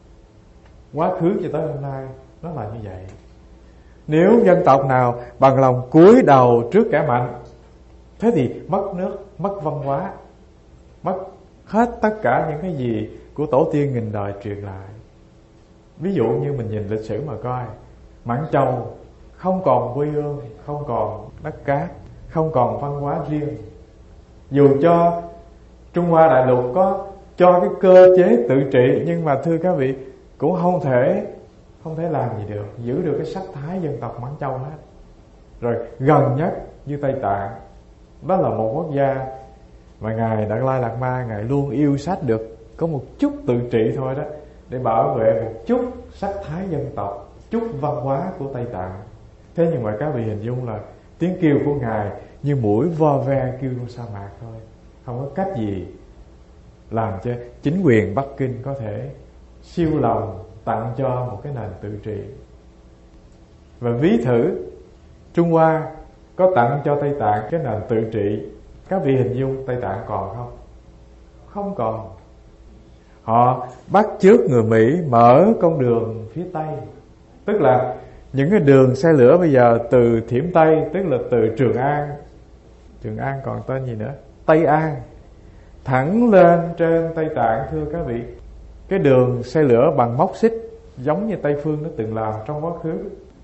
Quá khứ cho tới hôm nay nó là như vậy. Nếu dân tộc nào bằng lòng cúi đầu trước kẻ mạnh, thế thì mất nước, mất văn hóa, mất hết tất cả những cái gì của tổ tiên nghìn đời truyền lại. Ví dụ như mình nhìn lịch sử mà coi, Mãn Châu không còn quê hương, không còn đất cát, không còn văn hóa riêng. Dù cho Trung Hoa đại lục có cho cái cơ chế tự trị, nhưng mà thưa các vị, cũng không thể không thể làm gì được, giữ được cái sắc thái dân tộc Mãn Châu hết. Rồi gần nhất như Tây Tạng, Đó là một quốc gia mà Ngài Đạt Lai Lạt Ma, Ngài luôn yêu sách được có một chút tự trị thôi đó, để bảo vệ một chút sắc thái dân tộc, chút văn hóa của Tây Tạng. Thế nhưng mà các vị hình dung là tiếng kêu của Ngài như mũi vo ve kêu trong sa mạc thôi, không có cách gì làm cho chính quyền Bắc Kinh có thể siêu lòng tặng cho một cái nền tự trị. Và ví thử Trung Hoa có tặng cho Tây Tạng cái nền tự trị, các vị hình dung Tây Tạng còn không? Không còn. Họ bắt chước người Mỹ mở con đường phía Tây, tức là những cái đường xe lửa bây giờ từ Thiểm Tây, tức là từ Trường An, Trường An còn tên gì nữa, Tây An, thẳng lên trên Tây Tạng. Thưa các vị, cái đường xe lửa bằng móc xích giống như Tây Phương nó từng làm trong quá khứ.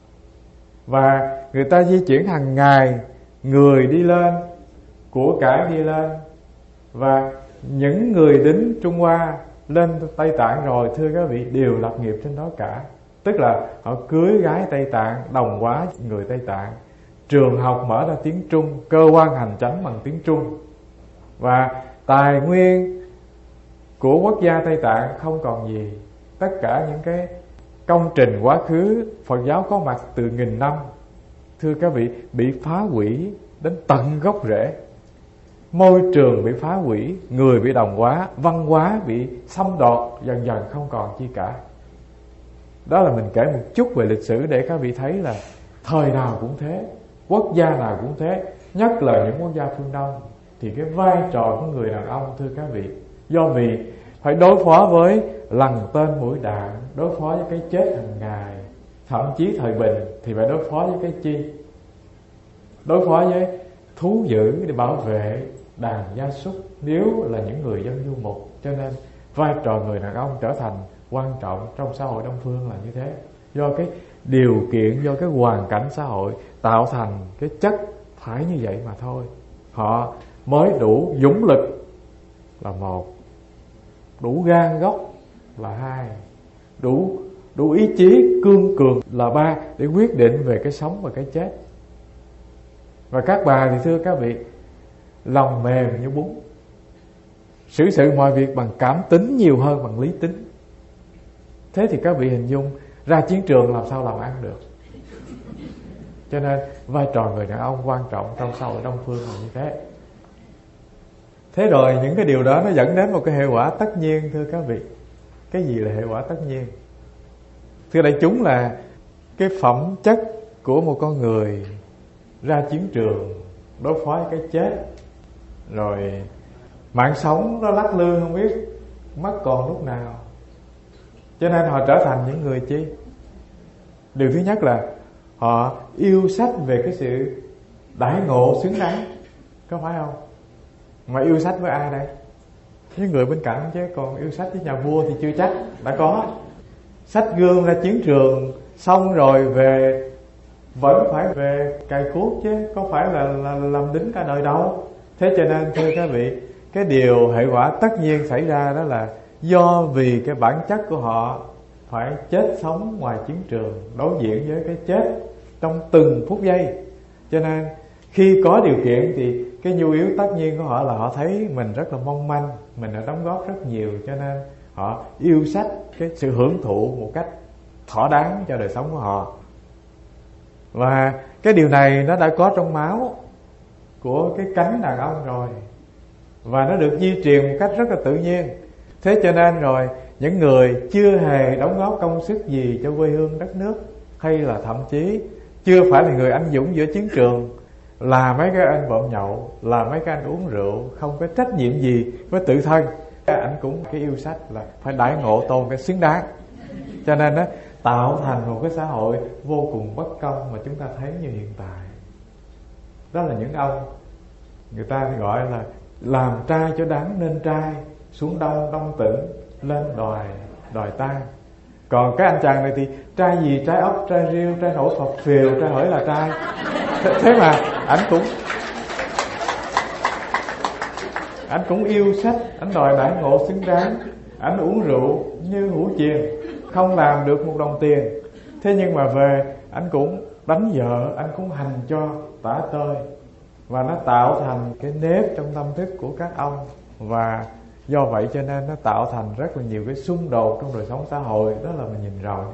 Và người ta di chuyển hàng ngày, người đi lên, của cải đi lên. Và những người lính Trung Hoa lên Tây Tạng rồi, thưa các vị, đều lập nghiệp trên đó cả. Tức là họ cưới gái Tây Tạng, đồng hóa người Tây Tạng, trường học mở ra tiếng Trung, cơ quan hành chánh bằng tiếng Trung. Và tài nguyên của quốc gia Tây Tạng không còn gì. Tất cả những cái công trình quá khứ Phật giáo có mặt từ nghìn năm, thưa các vị, bị phá hủy đến tận gốc rễ. Môi trường bị phá hủy, người bị đồng hóa, văn hóa bị xâm đoạt, dần dần không còn chi cả. Đó là mình kể một chút về lịch sử để các vị thấy là thời nào cũng thế, quốc gia nào cũng thế, nhất là những quốc gia phương Đông. Thì cái vai trò của người đàn ông, thưa các vị, do vì phải đối phó với lằn tên mũi đạn, đối phó với cái chết hàng ngày, thậm chí thời bình thì phải đối phó với cái chi? Đối phó với thú dữ để bảo vệ đàn gia súc, nếu là những người dân du mục. Cho nên vai trò người đàn ông trở thành quan trọng trong xã hội Đông phương là như thế. Do cái điều kiện, do cái hoàn cảnh xã hội tạo thành cái chất phải như vậy mà thôi. Họ mới đủ dũng lực là một, đủ gan góc là hai, đủ đủ ý chí cương cường là ba, để quyết định về cái sống và cái chết. Và các bà thì thưa các vị, lòng mềm như bún, xử sự mọi việc bằng cảm tính nhiều hơn bằng lý tính. Thế thì các vị hình dung ra chiến trường làm sao làm ăn được. Cho nên vai trò người đàn ông quan trọng trong xã hội Đông phương là như thế. Thế rồi những cái điều đó nó dẫn đến một cái hệ quả tất nhiên, thưa các vị. Cái gì là hệ quả tất nhiên? Thưa đại chúng, là cái phẩm chất của một con người ra chiến trường đối phó với cái chết, rồi mạng sống nó lắc lư không biết mất còn lúc nào. Cho nên họ trở thành những người chi? Điều thứ nhất là họ yêu sách về cái sự đãi ngộ xứng đáng, có phải không? Mà yêu sách với ai đây? Với người bên cạnh chứ, còn yêu sách với nhà vua thì chưa chắc đã có. Sách gươm ra chiến trường xong rồi về vẫn phải về cày cuốc chứ, có phải là, là làm đính cả đời đâu. Thế cho nên thưa các vị, cái điều hệ quả tất nhiên xảy ra đó là do vì cái bản chất của họ phải chết sống ngoài chiến trường, đối diện với cái chết trong từng phút giây. Cho nên khi có điều kiện thì cái nhu yếu tất nhiên của họ là họ thấy mình rất là mong manh, mình đã đóng góp rất nhiều, cho nên họ yêu sách cái sự hưởng thụ một cách thỏa đáng cho đời sống của họ. Và cái điều này nó đã có trong máu của cái cánh đàn ông rồi, và nó được di truyền một cách rất là tự nhiên. Thế cho nên rồi những người chưa hề đóng góp công sức gì cho quê hương đất nước, hay là thậm chí chưa phải là người anh dũng giữa chiến trường, là mấy cái anh bợm nhậu, là mấy cái anh uống rượu, không có trách nhiệm gì với tự thân, anh cũng cái yêu sách là phải đãi ngộ tôn cái xứng đáng. Cho nên đó tạo thành một cái xã hội vô cùng bất công mà chúng ta thấy như hiện tại. Đó là những ông người ta gọi là làm trai cho đáng nên trai, xuống đông đông tỉnh, lên đòi đòi tan. Còn cái anh chàng này thì trai gì, trai ốc, trai riêu, trai nổ phập phìu, trai hỏi là trai. Thế, thế mà ảnh cũng ảnh cũng yêu sách, ảnh đòi đãi ngộ xứng đáng, ảnh uống rượu như hũ chiền, không làm được một đồng tiền. Thế nhưng mà về ảnh cũng đánh vợ, ảnh cũng hành cho tả tơi. và nó tạo thành cái nếp trong tâm thức của các ông. Và do vậy cho nên nó tạo thành rất là nhiều cái xung đột trong đời sống xã hội. Đó là mình nhìn rộng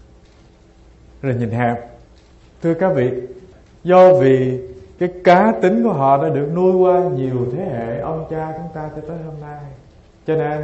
rồi nhìn hẹp. Thưa các vị, do vì cái cá tính của họ đã được nuôi qua nhiều thế hệ ông cha chúng ta cho tới hôm nay, cho nên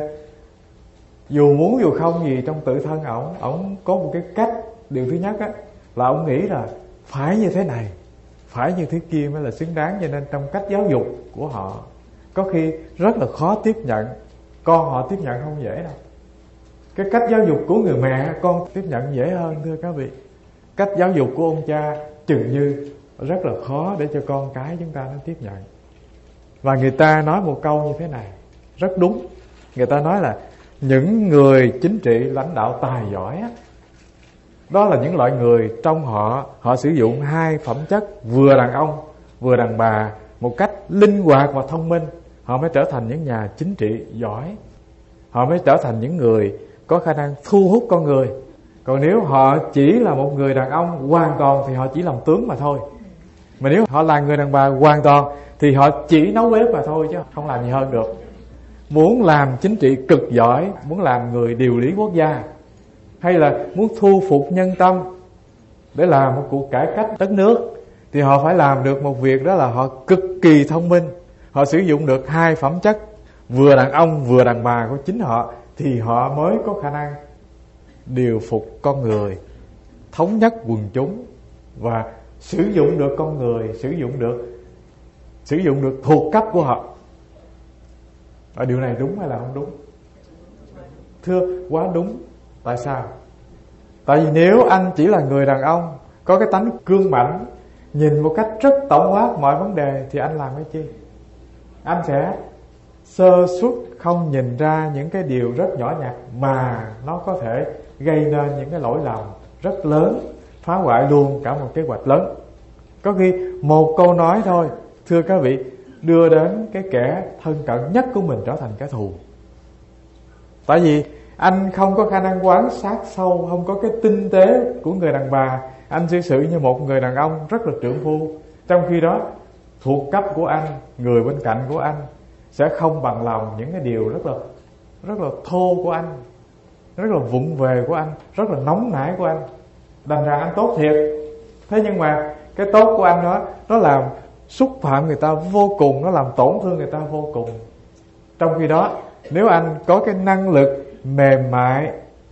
dù muốn dù không gì trong tự thân ổng, ổng có một cái cách. Điều thứ nhất á, là ổng nghĩ là phải như thế này, phải như thế kia mới là xứng đáng. Cho nên trong cách giáo dục của họ có khi rất là khó tiếp nhận. Con họ tiếp nhận không dễ đâu. Cái cách giáo dục của người mẹ con tiếp nhận dễ hơn thưa các vị. Cách giáo dục của ông cha chừng như rất là khó để cho con cái chúng ta nó tiếp nhận. Và người ta nói một câu như thế này rất đúng. Người ta nói là những người chính trị lãnh đạo tài giỏi á, đó là những loại người trong họ họ sử dụng hai phẩm chất vừa đàn ông vừa đàn bà một cách linh hoạt và thông minh, họ mới trở thành những nhà chính trị giỏi. Họ mới trở thành những người có khả năng thu hút con người. Còn nếu họ chỉ là một người đàn ông hoàn toàn thì họ chỉ làm tướng mà thôi. Mà nếu họ là người đàn bà hoàn toàn thì họ chỉ nấu bếp mà thôi, chứ không làm gì hơn được. Muốn làm chính trị cực giỏi, muốn làm người điều lý quốc gia, hay là muốn thu phục nhân tâm để làm một cuộc cải cách đất nước, thì họ phải làm được một việc, đó là họ cực kỳ thông minh. Họ sử dụng được hai phẩm chất vừa đàn ông vừa đàn bà của chính họ, thì họ mới có khả năng điều phục con người, thống nhất quần chúng, và sử dụng được con người, sử dụng được sử dụng được thuộc cấp của họ. Và điều này đúng hay là không đúng? Thưa, quá đúng. Tại sao? Tại vì nếu anh chỉ là người đàn ông có cái tánh cương mãnh, nhìn một cách rất tổng quát mọi vấn đề, thì anh làm cái chi? Anh sẽ sơ suất, không nhìn ra những cái điều rất nhỏ nhặt mà nó có thể gây nên những cái lỗi lầm rất lớn, phá hoại luôn cả một kế hoạch lớn. Có khi một câu nói thôi, thưa các vị, đưa đến cái kẻ thân cận nhất của mình trở thành kẻ thù. Tại vì anh không có khả năng quan sát sâu, không có cái tinh tế của người đàn bà. Anh xử sự như một người đàn ông rất là trượng phu. Trong khi đó thuộc cấp của anh, người bên cạnh của anh sẽ không bằng lòng những cái điều rất là rất là thô của anh, rất là vụng về của anh, rất là nóng nảy của anh. Đành rằng anh tốt thiệt, thế nhưng mà cái tốt của anh đó, nó làm xúc phạm người ta vô cùng, nó làm tổn thương người ta vô cùng. Trong khi đó, nếu anh có cái năng lực mềm mại,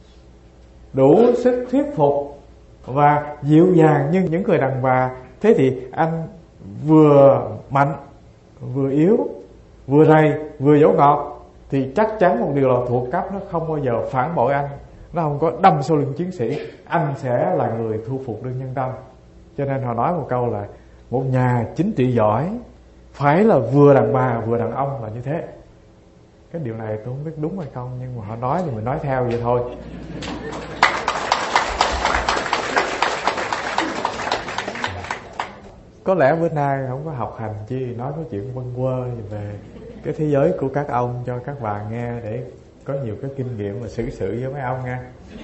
đủ sức thuyết phục và dịu dàng như những người đàn bà, thế thì anh vừa mạnh, vừa yếu, vừa rầy, vừa dỗ ngọt, thì chắc chắn một điều là thuộc cấp nó không bao giờ phản bội anh, nó không có đâm sau lưng chiến sĩ. Anh sẽ là người thu phục được nhân tâm. Cho nên họ nói một câu là một nhà chính trị giỏi phải là vừa đàn bà vừa đàn ông, là như thế. Cái điều này tôi không biết đúng hay không, nhưng mà họ nói thì mình nói theo vậy thôi. Có lẽ bữa nay không có học hành chi, nói có chuyện quanh quơ về cái thế giới của các ông cho các bà nghe, để có nhiều cái kinh nghiệm mà xử sự với mấy ông nghe.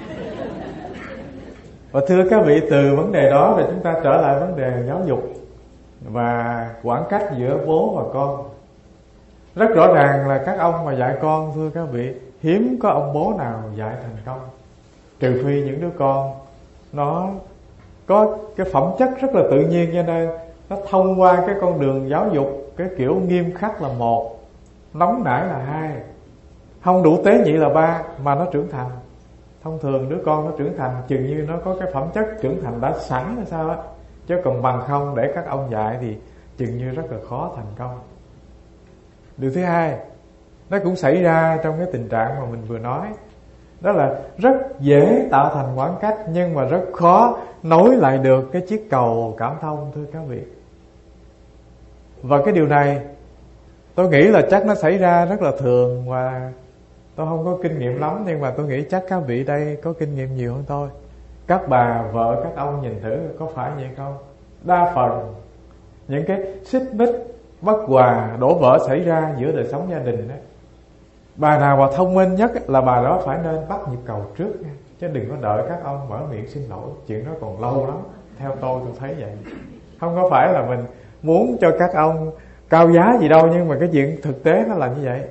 Và thưa các vị, từ vấn đề đó thì chúng ta trở lại vấn đề giáo dục và khoảng cách giữa bố và con. Rất rõ ràng là các ông mà dạy con, thưa các vị, hiếm có ông bố nào dạy thành công, trừ phi những đứa con nó có cái phẩm chất rất là tự nhiên, cho nên nó thông qua cái con đường giáo dục cái kiểu nghiêm khắc là một, nóng nảy là hai, không đủ tế nhị là ba, mà nó trưởng thành. Thông thường đứa con nó trưởng thành chừng như nó có cái phẩm chất trưởng thành đã sẵn hay sao á, chứ còn bằng không để các ông dạy thì chừng như rất là khó thành công. Điều thứ hai, nó cũng xảy ra trong cái tình trạng mà mình vừa nói, đó là rất dễ tạo thành khoảng cách, nhưng mà rất khó nối lại được cái chiếc cầu cảm thông, thưa các vị. Và cái điều này tôi nghĩ là chắc nó xảy ra rất là thường, và tôi không có kinh nghiệm lắm, nhưng mà tôi nghĩ chắc các vị đây có kinh nghiệm nhiều hơn tôi. Các bà vợ các ông nhìn thử có phải vậy không? Đa phần những cái xích mích, bất hòa, đổ vỡ xảy ra giữa đời sống gia đình đó, bà nào mà thông minh nhất là bà đó phải nên bắt nhịp cầu trước nha, chứ đừng có đợi các ông mở miệng xin lỗi. Chuyện đó còn lâu lắm, theo tôi tôi thấy vậy. Không có phải là mình muốn cho các ông cao giá gì đâu, nhưng mà cái chuyện thực tế nó là như vậy.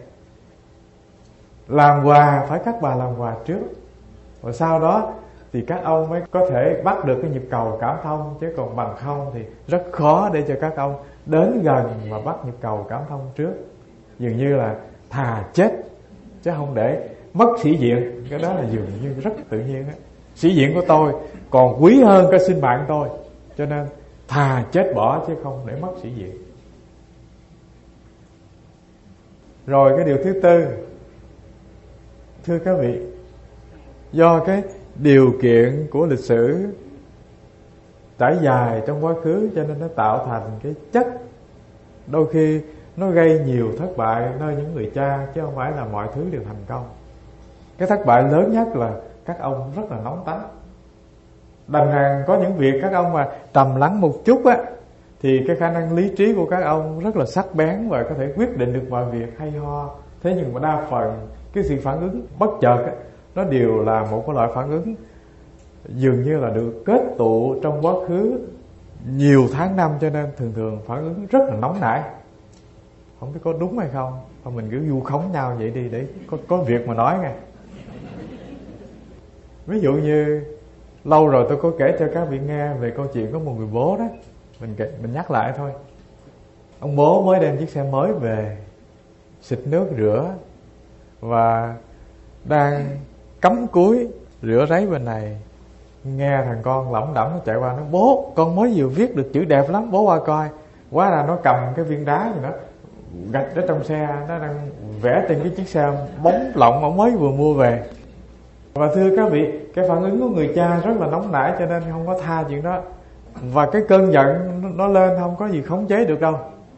Làm quà phải các bà làm quà trước, rồi sau đó thì các ông mới có thể bắt được cái nhịp cầu cảm thông. Chứ còn bằng không thì rất khó để cho các ông đến gần mà bắt nhịp cầu cảm thông trước. Dường như là thà chết chứ không để mất sĩ diện. Cái đó là dường như rất tự nhiên á. Sĩ diện của tôi còn quý hơn cái sinh mạng tôi, cho nên thà chết bỏ chứ không để mất sĩ diện. Rồi cái điều thứ tư, thưa các vị, do cái điều kiện của lịch sử trải dài trong quá khứ cho nên nó tạo thành cái chất đôi khi nó gây nhiều thất bại nơi những người cha, chứ không phải là mọi thứ đều thành công. Cái thất bại lớn nhất là các ông rất là nóng tánh. Đành rằng có những việc các ông mà trầm lắng một chút á, thì cái khả năng lý trí của các ông rất là sắc bén và có thể quyết định được mọi việc hay ho. Thế nhưng mà đa phần cái sự phản ứng bất chợt á, nó đều là một cái loại phản ứng dường như là được kết tụ trong quá khứ nhiều tháng năm, cho nên thường thường phản ứng rất là nóng nảy. Không biết có đúng hay không, thôi mình cứ vu khống nhau vậy đi để có, có việc mà nói nghe. Ví dụ như lâu rồi tôi có kể cho các vị nghe về câu chuyện có một người bố đó. Mình kể, mình nhắc lại thôi. Ông bố mới đem chiếc xe mới về, xịt nước rửa và đang cắm cúi rửa ráy bên này. Nghe thằng con lẩm đẩm nó chạy qua nói: bố, con mới vừa viết được chữ đẹp lắm, bố qua coi. Hóa ra nó cầm cái viên đá gì đó gạch ở trong xe, nó đang vẽ trên cái chiếc xe bóng lộng ông mới vừa mua về. Và thưa các vị, cái phản ứng của người cha rất là nóng nảy, cho nên không có tha chuyện đó. Và cái cơn giận nó lên không có gì khống chế được đâu.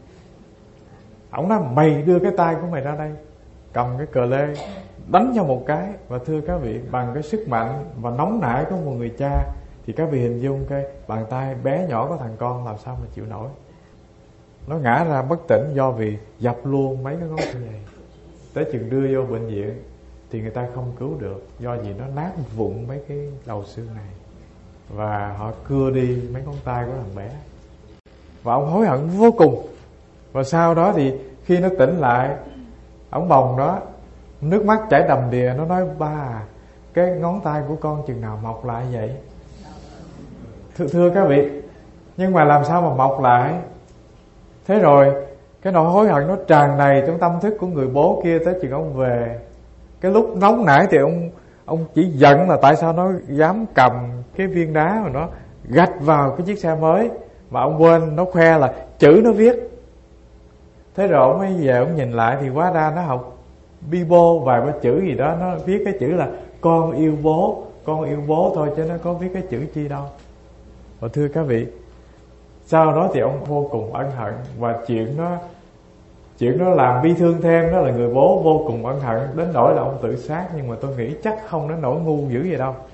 Ông nói: mày đưa cái tay của mày ra đây, cầm cái cờ lê đánh cho một cái. Và thưa các vị, bằng cái sức mạnh và nóng nảy của một người cha thì các vị hình dung cái bàn tay bé nhỏ của thằng con làm sao mà chịu nổi. Nó ngã ra bất tỉnh do vì dập luôn mấy cái ngón tay này. Tới chừng đưa vô bệnh viện thì người ta không cứu được, do vì nó nát vụn mấy cái đầu xương này. Và họ cưa đi mấy ngón tay của thằng bé. Và ông hối hận vô cùng. Và sau đó thì khi nó tỉnh lại, ông bồng đó, nước mắt chảy đầm đìa. Nó nói: ba, cái ngón tay của con chừng nào mọc lại vậy? Thưa, thưa các vị, nhưng mà làm sao mà mọc lại? Thế rồi cái nỗi hối hận nó tràn đầy trong tâm thức của người bố kia. Tới chừng ông về, cái lúc nóng nảy thì ông ông chỉ giận là tại sao nó dám cầm cái viên đá mà nó gạch vào cái chiếc xe mới, mà ông quên nó khoe là chữ nó viết. Thế rồi ông mới về ông nhìn lại thì hóa ra nó học Bibo vài ba chữ gì đó, nó viết cái chữ là con yêu bố, con yêu bố thôi, chứ nó có viết cái chữ chi đâu. Và thưa các vị, sau đó thì ông vô cùng ân hận. Và chuyện nó Chuyện đó làm bi thương thêm, đó là người bố vô cùng ân hận đến nỗi là ông tự sát. Nhưng mà tôi nghĩ chắc không đến nỗi ngu dữ vậy đâu.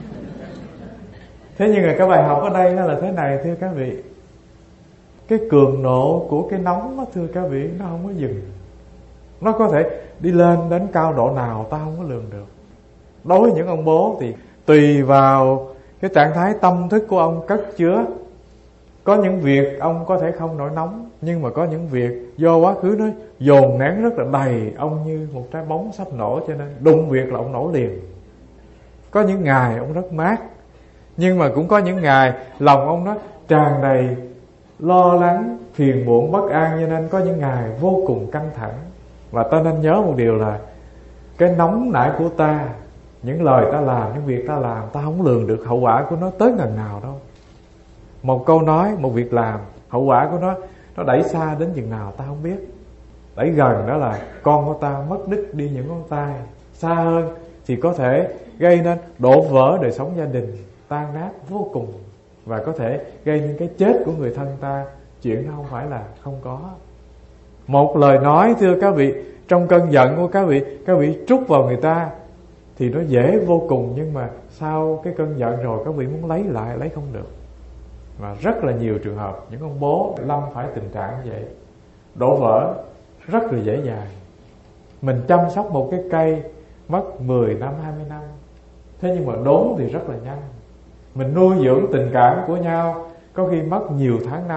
Thế nhưng mà cái bài học ở đây nó là thế này, thưa các vị. Cái cường nộ của cái nóng đó, thưa các vị, nó không có dừng. Nó có thể đi lên đến cao độ nào ta không có lường được. Đối với những ông bố thì tùy vào cái trạng thái tâm thức của ông cất chứa. Có những việc ông có thể không nổi nóng, nhưng mà có những việc do quá khứ nó dồn nén rất là đầy, ông như một trái bóng sắp nổ, cho nên đụng việc là ông nổ liền. Có những ngày ông rất mát, nhưng mà cũng có những ngày lòng ông nó tràn đầy lo lắng, phiền muộn, bất an, cho nên có những ngày vô cùng căng thẳng. Và ta nên nhớ một điều là cái nóng nảy của ta, những lời ta làm, những việc ta làm, ta không lường được hậu quả của nó tới gần nào đâu. Một câu nói, một việc làm, hậu quả của nó nó đẩy xa đến chừng nào ta không biết. Đẩy gần đó là con của ta mất đứt đi những ngón tay, xa hơn thì có thể gây nên đổ vỡ đời sống gia đình, tan nát vô cùng, và có thể gây nên cái chết của người thân ta. Chuyện đó không phải là không có. Một lời nói, thưa các vị, trong cơn giận của các vị, các vị trút vào người ta thì nó dễ vô cùng, nhưng mà sau cái cơn giận rồi các vị muốn lấy lại, lấy không được. Và rất là nhiều trường hợp những ông bố lâm phải tình trạng như vậy, đổ vỡ rất là dễ dàng. Mình chăm sóc một cái cây mất mười năm, hai mươi năm, thế nhưng mà đốn thì rất là nhanh. Mình nuôi dưỡng tình cảm của nhau có khi mất nhiều tháng năm,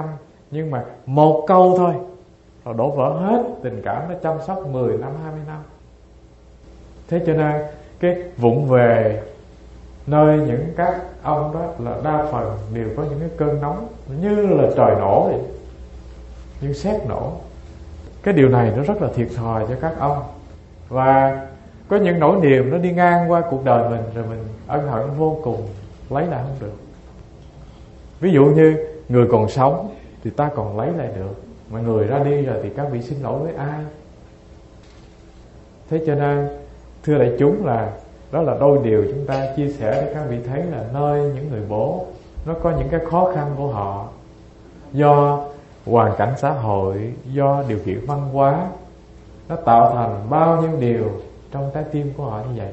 Nhưng mà một câu thôi rồi đổ vỡ hết tình cảm nó chăm sóc mười năm, hai mươi năm. Thế cho nên cái vụng về nơi những các ông đó là đa phần đều có những cái cơn nóng như là trời nổ vậy, như sét nổ. Cái điều này nó rất là thiệt thòi cho các ông. Và có những nỗi niềm nó đi ngang qua cuộc đời mình, rồi mình ân hận vô cùng, lấy lại không được. Ví dụ như người còn sống thì ta còn lấy lại được, mà người ra đi rồi thì các vị xin lỗi với ai? Thế cho nên thưa đại chúng, là đó là đôi điều chúng ta chia sẻ để các vị thấy là nơi những người bố nó có những cái khó khăn của họ, do hoàn cảnh xã hội, do điều kiện văn hóa, nó tạo thành bao nhiêu điều trong trái tim của họ như vậy.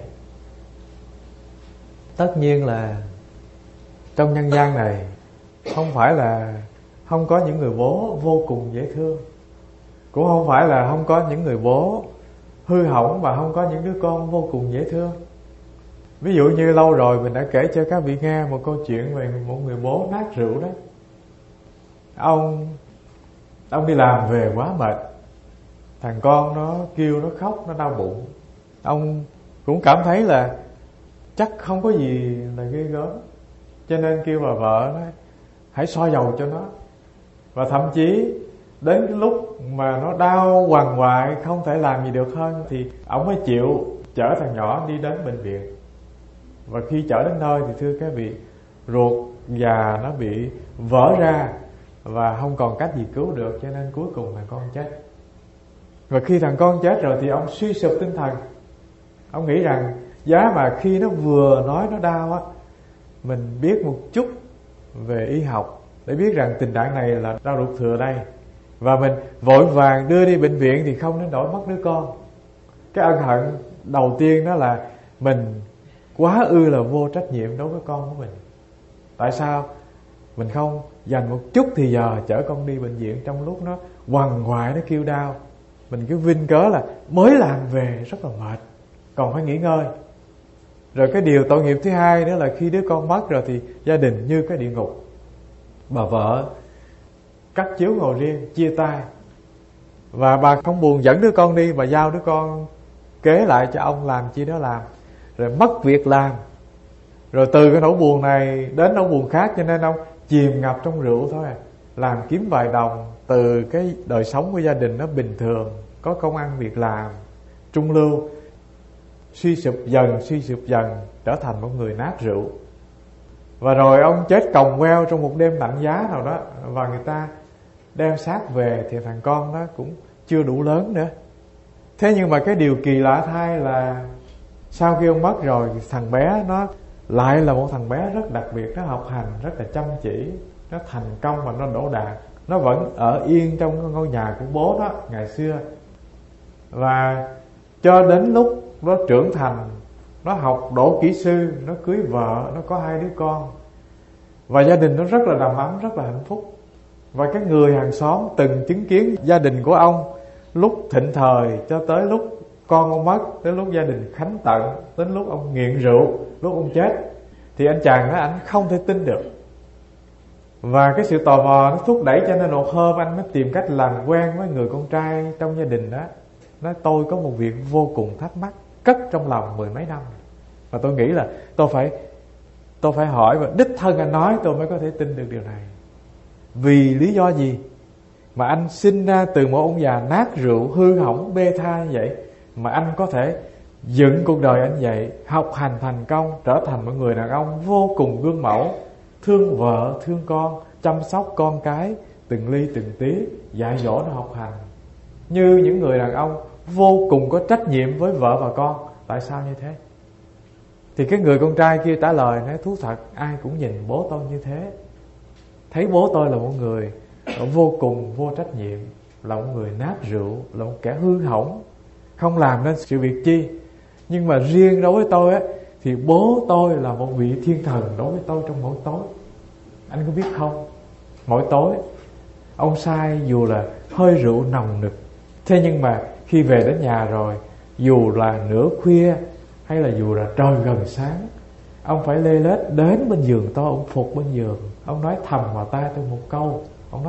Tất nhiên là trong nhân gian này không phải là không có những người bố vô cùng dễ thương, cũng không phải là không có những người bố hư hỏng và không có những đứa con vô cùng dễ thương. Ví dụ như lâu rồi mình đã kể cho các vị nghe một câu chuyện về một người bố nát rượu đó. Ông Ông đi làm về quá mệt, thằng con nó kêu, nó khóc, nó đau bụng. Ông cũng cảm thấy là chắc không có gì là ghê gớm, cho nên kêu bà vợ nói hãy xoa dầu cho nó. Và thậm chí đến cái lúc mà nó đau quằn quại không thể làm gì được hơn thì ông mới chịu chở thằng nhỏ đi đến bệnh viện. Và khi chở đến nơi thì thưa các vị, ruột già nó bị vỡ ra và không còn cách gì cứu được, cho nên cuối cùng thằng con chết. Và khi thằng con chết rồi thì ông suy sụp tinh thần. Ông nghĩ rằng giá mà khi nó vừa nói nó đau á, mình biết một chút về y học để biết rằng tình trạng này là đau ruột thừa đây, và mình vội vàng đưa đi bệnh viện thì không đến nỗi mất đứa con. Cái ân hận đầu tiên đó là mình quá ư là vô trách nhiệm đối với con của mình. Tại sao mình không dành một chút thì giờ chở con đi bệnh viện trong lúc nó quằn quại, nó kêu đau? Mình cứ vinh cớ là mới làm về rất là mệt, còn phải nghỉ ngơi. Rồi cái điều tội nghiệp thứ hai nữa là khi đứa con mất rồi thì gia đình như cái địa ngục. Bà vợ cắt chiếu ngồi riêng, chia tay. Và bà không buồn dẫn đứa con đi, bà giao đứa con kế lại cho ông làm chi đó làm. Rồi mất việc làm. Rồi từ cái nỗi buồn này đến nỗi buồn khác, cho nên ông chìm ngập trong rượu thôi à. Làm kiếm vài đồng, từ cái đời sống của gia đình nó bình thường, có công ăn việc làm, trung lưu, suy sụp dần, suy sụp dần, trở thành một người nát rượu. Và rồi ông chết còng queo trong một đêm lạnh giá nào đó, và người ta đem xác về thì thằng con nó cũng chưa đủ lớn nữa. Thế nhưng mà cái điều kỳ lạ thay là sau khi ông mất rồi, thằng bé nó lại là một thằng bé rất đặc biệt. Nó học hành rất là chăm chỉ, nó thành công và nó đỗ đạt. Nó vẫn ở yên trong ngôi nhà của bố nó ngày xưa. Và cho đến lúc nó trưởng thành, nó học đỗ kỹ sư, nó cưới vợ, nó có hai đứa con, và gia đình nó rất là đầm ấm, rất là hạnh phúc. Và cái người hàng xóm từng chứng kiến gia đình của ông lúc thịnh thời cho tới lúc con ông mất, tới lúc gia đình khánh tận, đến lúc ông nghiện rượu, lúc ông chết, thì anh chàng đó anh không thể tin được. Và cái sự tò mò nó thúc đẩy, cho nên một hôm anh mới tìm cách làm quen với người con trai trong gia đình đó. Nói tôi có một việc vô cùng thắc mắc, cất trong lòng mười mấy năm, và tôi nghĩ là tôi phải tôi phải hỏi, và đích thân anh nói tôi mới có thể tin được điều này. Vì lý do gì mà anh sinh ra từ một ông già nát rượu, hư hỏng, bê tha như vậy, mà anh có thể dựng cuộc đời anh vậy, học hành thành công, trở thành một người đàn ông vô cùng gương mẫu, thương vợ, thương con, chăm sóc con cái từng ly từng tí, dạy dỗ nó học hành, như những người đàn ông vô cùng có trách nhiệm với vợ và con. Tại sao như thế? Thì cái người con trai kia trả lời, nói thú thật ai cũng nhìn bố tôi như thế, thấy bố tôi là một người vô cùng vô trách nhiệm, là một người nát rượu, là một kẻ hư hỏng, không làm nên sự việc chi. Nhưng mà riêng đối với tôi á, thì bố tôi là một vị thiên thần đối với tôi trong mỗi tối. Anh có biết không, mỗi tối ông sai dù là hơi rượu nồng nực, thế nhưng mà khi về đến nhà rồi, dù là nửa khuya hay là dù là trời gần sáng, ông phải lê lết đến bên giường tôi, ông phục bên giường, ông nói thầm vào tai tôi một câu. Ông nói là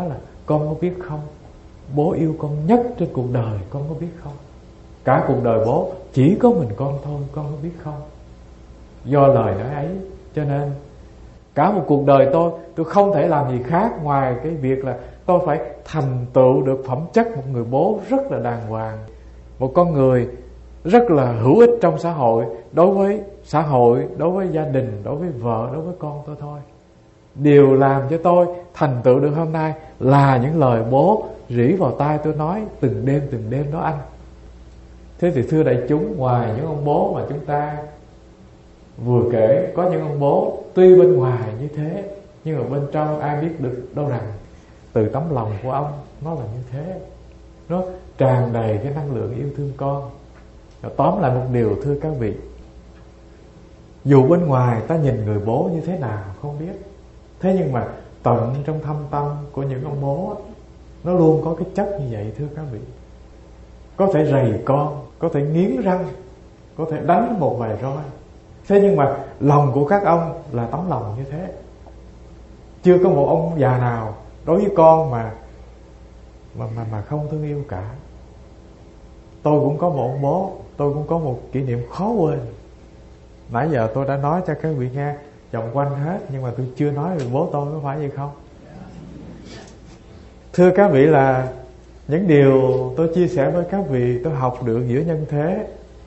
con có biết không, bố yêu con nhất trên cuộc đời, con có biết không? Cả cuộc đời bố chỉ có mình con thôi, con có biết không? Do lời nói ấy cho nên cả một cuộc đời tôi Tôi không thể làm gì khác ngoài cái việc là tôi phải thành tựu được phẩm chất một người bố rất là đàng hoàng, một con người rất là hữu ích trong xã hội, đối với xã hội, đối với gia đình, đối với vợ, đối với con tôi thôi. Điều làm cho tôi thành tựu được hôm nay là những lời bố rỉ vào tai tôi nói từng đêm từng đêm đó anh. Thế thì thưa đại chúng, ngoài những ông bố mà chúng ta vừa kể, có những ông bố tuy bên ngoài như thế, nhưng mà bên trong ai biết được đâu rằng từ tấm lòng của ông nó là như thế, nó tràn đầy cái năng lượng yêu thương con. Tóm lại một điều thưa các vị, dù bên ngoài ta nhìn người bố như thế nào không biết, thế nhưng mà tận trong thâm tâm của những ông bố nó luôn có cái chất như vậy thưa các vị. Có thể rầy con, có thể nghiến răng, có thể đánh một vài roi, thế nhưng mà lòng của các ông là tấm lòng như thế. Chưa có một ông già nào đối với con mà mà mà, mà không thương yêu cả. Tôi cũng có một ông bố, tôi cũng có một kỷ niệm khó quên. Nãy giờ tôi đã nói cho các vị nghe vòng quanh hết, nhưng mà tôi chưa nói về bố tôi, có phải vậy không? Thưa các vị, là những điều tôi chia sẻ với các vị tôi học được giữa nhân thế.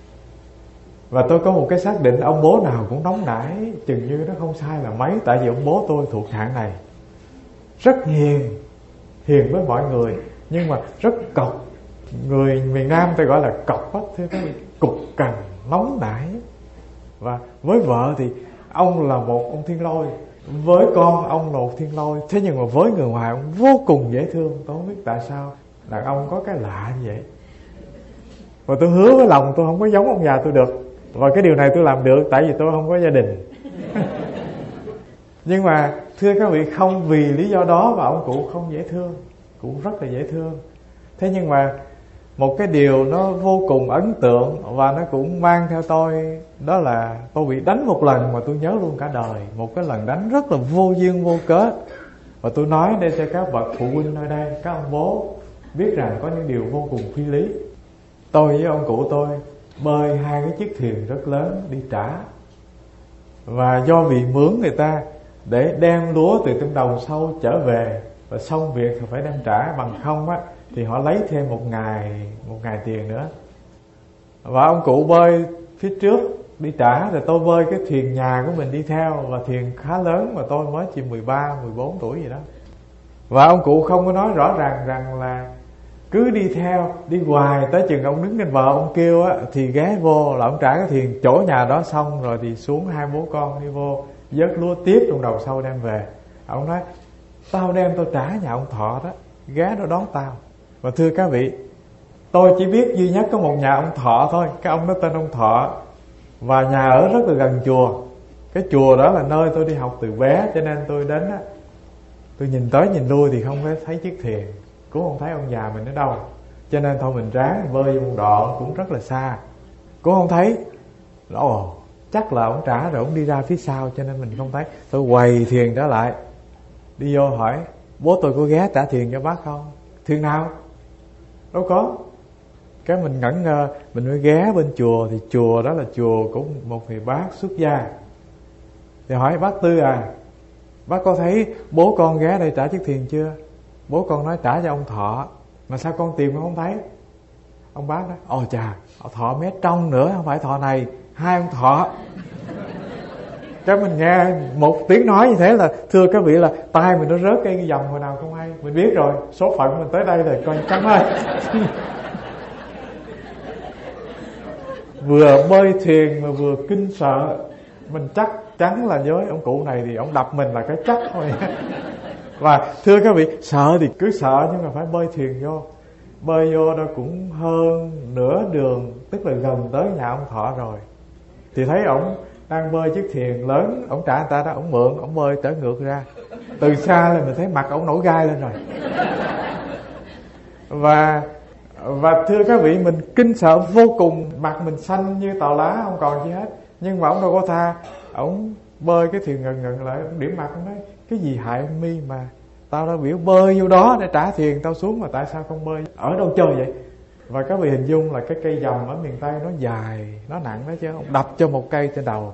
Và tôi có một cái xác định, ông bố nào cũng nóng nảy, chừng như nó không sai là mấy. Tại vì ông bố tôi thuộc hạng này, rất hiền, hiền với mọi người, nhưng mà rất cộc. Người miền Nam tôi gọi là cộc á, thưa các vị, cục cằn, nóng nảy. Và với vợ thì ông là một ông thiên lôi, với con ông là một thiên lôi. Thế nhưng mà với người ngoài ông vô cùng dễ thương. Tôi không biết tại sao đàn ông có cái lạ như vậy. Và tôi hứa với lòng tôi không có giống ông già tôi được. Và cái điều này tôi làm được tại vì tôi không có gia đình. Nhưng mà thưa các vị, không vì lý do đó mà ông cụ không dễ thương, cũng rất là dễ thương. Thế nhưng mà một cái điều nó vô cùng ấn tượng và nó cũng mang theo tôi, đó là tôi bị đánh một lần mà tôi nhớ luôn cả đời. Một cái lần đánh rất là vô duyên vô cớ. Và tôi nói đây cho các bậc phụ huynh nơi đây, các ông bố biết rằng có những điều vô cùng phi lý. Tôi với ông cụ tôi bơi hai cái chiếc thuyền rất lớn đi trả. Và do vì mướn người ta để đem lúa từ trong đồng sâu trở về, và xong việc thì phải đem trả, bằng không á thì họ lấy thêm một ngày một ngày tiền nữa. Và ông cụ bơi phía trước đi trả, rồi tôi bơi cái thuyền nhà của mình đi theo. Và thuyền khá lớn mà tôi mới chỉ mười ba, mười bốn tuổi gì đó. Và ông cụ không có nói rõ ràng rằng là cứ đi theo, đi hoài tới chừng ông đứng trên bờ ông kêu á thì ghé vô là ông trả cái thuyền chỗ nhà đó, xong rồi thì xuống hai bố con đi vô vớt lúa tiếp trong đầu sâu đem về. Ông nói tao đem tao trả nhà ông Thọ đó, ghé đó đón tao. Và thưa các vị, tôi chỉ biết duy nhất có một nhà ông Thọ thôi. Cái ông đó tên ông Thọ, và nhà ở rất là gần chùa. Cái chùa đó là nơi tôi đi học từ bé, cho nên tôi đến á, tôi nhìn tới nhìn lui thì không có thấy chiếc thuyền, cũng không thấy ông già mình ở đâu. Cho nên thôi mình ráng bơi vô một đoạn cũng rất là xa, cũng không thấy. Ồ, chắc là ông trả rồi ông đi ra phía sau cho nên mình không thấy. Tôi quầy thuyền trở lại, đi vô hỏi bố tôi có ghé trả thuyền cho bác không? Thuyền nào? Đâu có. Cái mình ngẩn ngơ, mình mới ghé bên chùa. Thì chùa đó là chùa của một người bác xuất gia. Thì hỏi bác Tư à, bác có thấy bố con ghé đây trả chiếc thuyền chưa? Bố con nói trả cho ông Thọ. Mà sao con tìm con không thấy? Ông bác nói ồ chà, Thọ mé trong nữa, không phải Thọ này, hai ông Thọ. Cái mình nghe một tiếng nói như thế là thưa các vị là tay mình nó rớt cái dòng hồi nào không hay. Mình biết rồi, số phận mình tới đây rồi, coi chắn ơi. Vừa bơi thuyền mà vừa kinh sợ. Mình chắc chắn là với ông cụ này thì ông đập mình là cái chắc thôi. Và thưa các vị, sợ thì cứ sợ, nhưng mà phải bơi thuyền vô. Bơi vô đó cũng hơn nửa đường, tức là gần tới nhà ông Thọ rồi. Thì thấy ổng đang bơi chiếc thuyền lớn, ổng trả người ta đó, ổng mượn, ổng bơi trở ngược ra. Từ xa là mình thấy mặt ổng nổi gai lên rồi. Và và thưa các vị, mình kinh sợ vô cùng, mặt mình xanh như tàu lá, không còn gì hết. Nhưng mà ổng đâu có tha, ổng bơi cái thuyền gần gần lại, ổng điểm mặt, ổng nói cái gì hại ông Mi mà Tao đã biểu bơi vô đó để trả tiền tao xuống, mà tại sao không bơi? Ở đâu chơi vậy? Và các vị hình dung là cái cây dầm ở miền Tây nó dài, nó nặng đó chứ. Ông đập cho một cây trên đầu.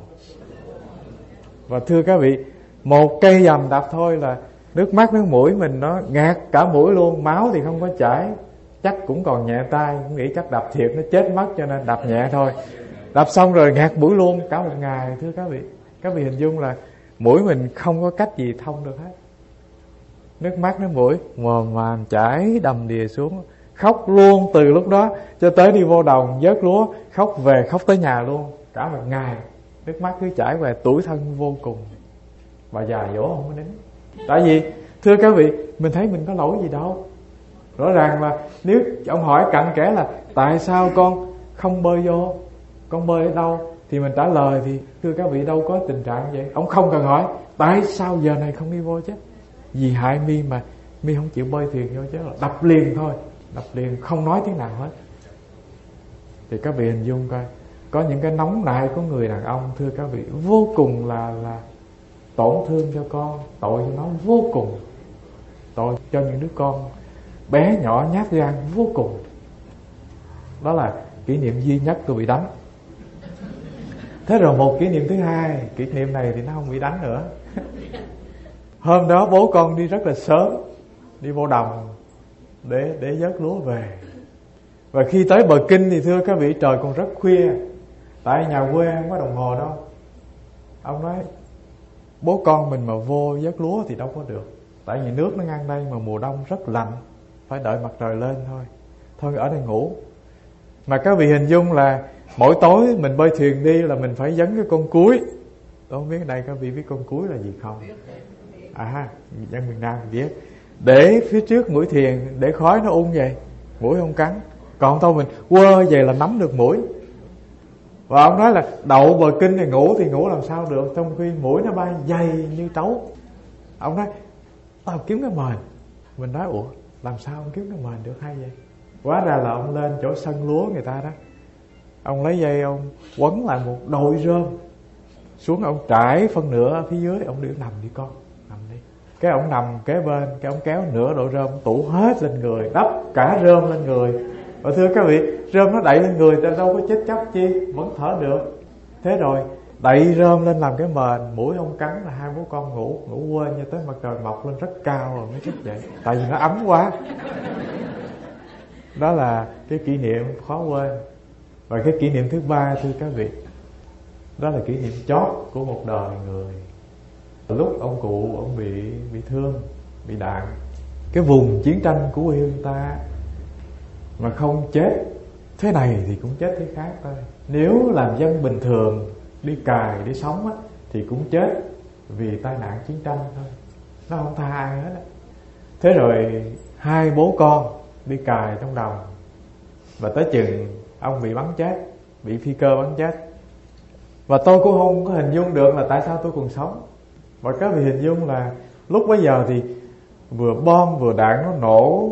Và thưa các vị, một cây dầm đập thôi là nước mắt nước mũi mình nó ngạt cả mũi luôn. Máu thì không có chảy, chắc cũng còn nhẹ tay, cũng nghĩ chắc đập thiệt nó chết mất cho nên đập nhẹ thôi. Đập xong rồi ngạt mũi luôn cả một ngày. Thưa các vị, các vị hình dung là mũi mình không có cách gì thông được hết. Nước mắt nước mũi mồm màm chảy đầm đìa xuống. Khóc luôn từ lúc đó cho tới đi vô đồng vớt lúa. Khóc về khóc tới nhà luôn cả một ngày. Nước mắt cứ chảy về, tủi thân vô cùng. Bà già dỗ không có nín. Tại vì thưa các vị, mình thấy mình có lỗi gì đâu. Rõ ràng là nếu ông hỏi cặn kẽ là tại sao con không bơi vô, con bơi ở đâu, thì mình trả lời thì thưa các vị đâu có tình trạng vậy. Ông không cần hỏi tại sao giờ này không đi vô chứ. Vì hại mi mà mi không chịu bơi thuyền vô chứ, là đập liền thôi. Đập liền không nói tiếng nào hết. Thì các vị hình dung coi, có những cái nóng nảy của người đàn ông thưa các vị vô cùng là là tổn thương cho con, tội cho nó vô cùng, tội cho những đứa con bé nhỏ nhát gan vô cùng. Đó là kỷ niệm duy nhất tôi bị đánh. Thế rồi một kỷ niệm thứ hai, kỷ niệm này thì nó không bị đánh nữa. Hôm đó bố con đi rất là sớm, đi vô đồng để để vớt lúa về. Và khi tới bờ kinh thì thưa các vị trời còn rất khuya. Tại nhà quê không có đồng hồ đâu. Ông nói bố con mình mà vô vớt lúa thì đâu có được. Tại vì nước nó ngang đây mà mùa đông rất lạnh, phải đợi mặt trời lên thôi. Thôi ở đây ngủ. Mà các vị hình dung là mỗi tối mình bơi thuyền đi là mình phải vấn cái con cúi. Tôi không biết ở đây các vị biết con cúi là gì không? À, dân miền Nam biết. Để phía trước mũi thuyền để khói nó ung vậy, mũi không cắn. Còn thôi mình quơ về là nắm được mũi. Và ông nói là đậu bờ kinh thì ngủ thì ngủ làm sao được, trong khi mũi nó bay dày như trấu. Ông nói tao kiếm cái mền. Mình nói ủa làm sao ông kiếm cái mền được hay vậy? Hóa ra là ông lên chỗ sân lúa người ta đó, ông lấy dây ông quấn lại một đôi rơm xuống, ông trải phân nửa ở phía dưới. Ông đi nằm đi con, nằm đi. Cái ông nằm kế bên, cái ông kéo nửa đội rơm tủ hết lên người, đắp cả rơm lên người. Và thưa các vị, rơm nó đậy lên người ta đâu có chết chóc chi, vẫn thở được. Thế rồi đậy rơm lên làm cái mền, mũi không cắn là hai bố con ngủ. Ngủ quên cho tới mặt trời mọc lên rất cao rồi mới thức dậy, tại vì nó ấm quá. Đó là cái kỷ niệm khó quên. Và cái kỷ niệm thứ ba thưa các vị, đó là kỷ niệm chót của một đời người. Lúc ông cụ ông bị bị thương, bị đạn, cái vùng chiến tranh của quê hương ta mà không chết thế này thì cũng chết thế khác thôi. Nếu làm dân bình thường đi cày đi sống á, thì cũng chết vì tai nạn chiến tranh thôi, nó không tha ai hết á. Thế rồi hai bố con đi cày trong đồng, và tới chừng ông bị bắn chết, bị phi cơ bắn chết. Và tôi cũng không có hình dung được là tại sao tôi còn sống. Và các vị hình dung là lúc bấy giờ thì vừa bom vừa đạn nó nổ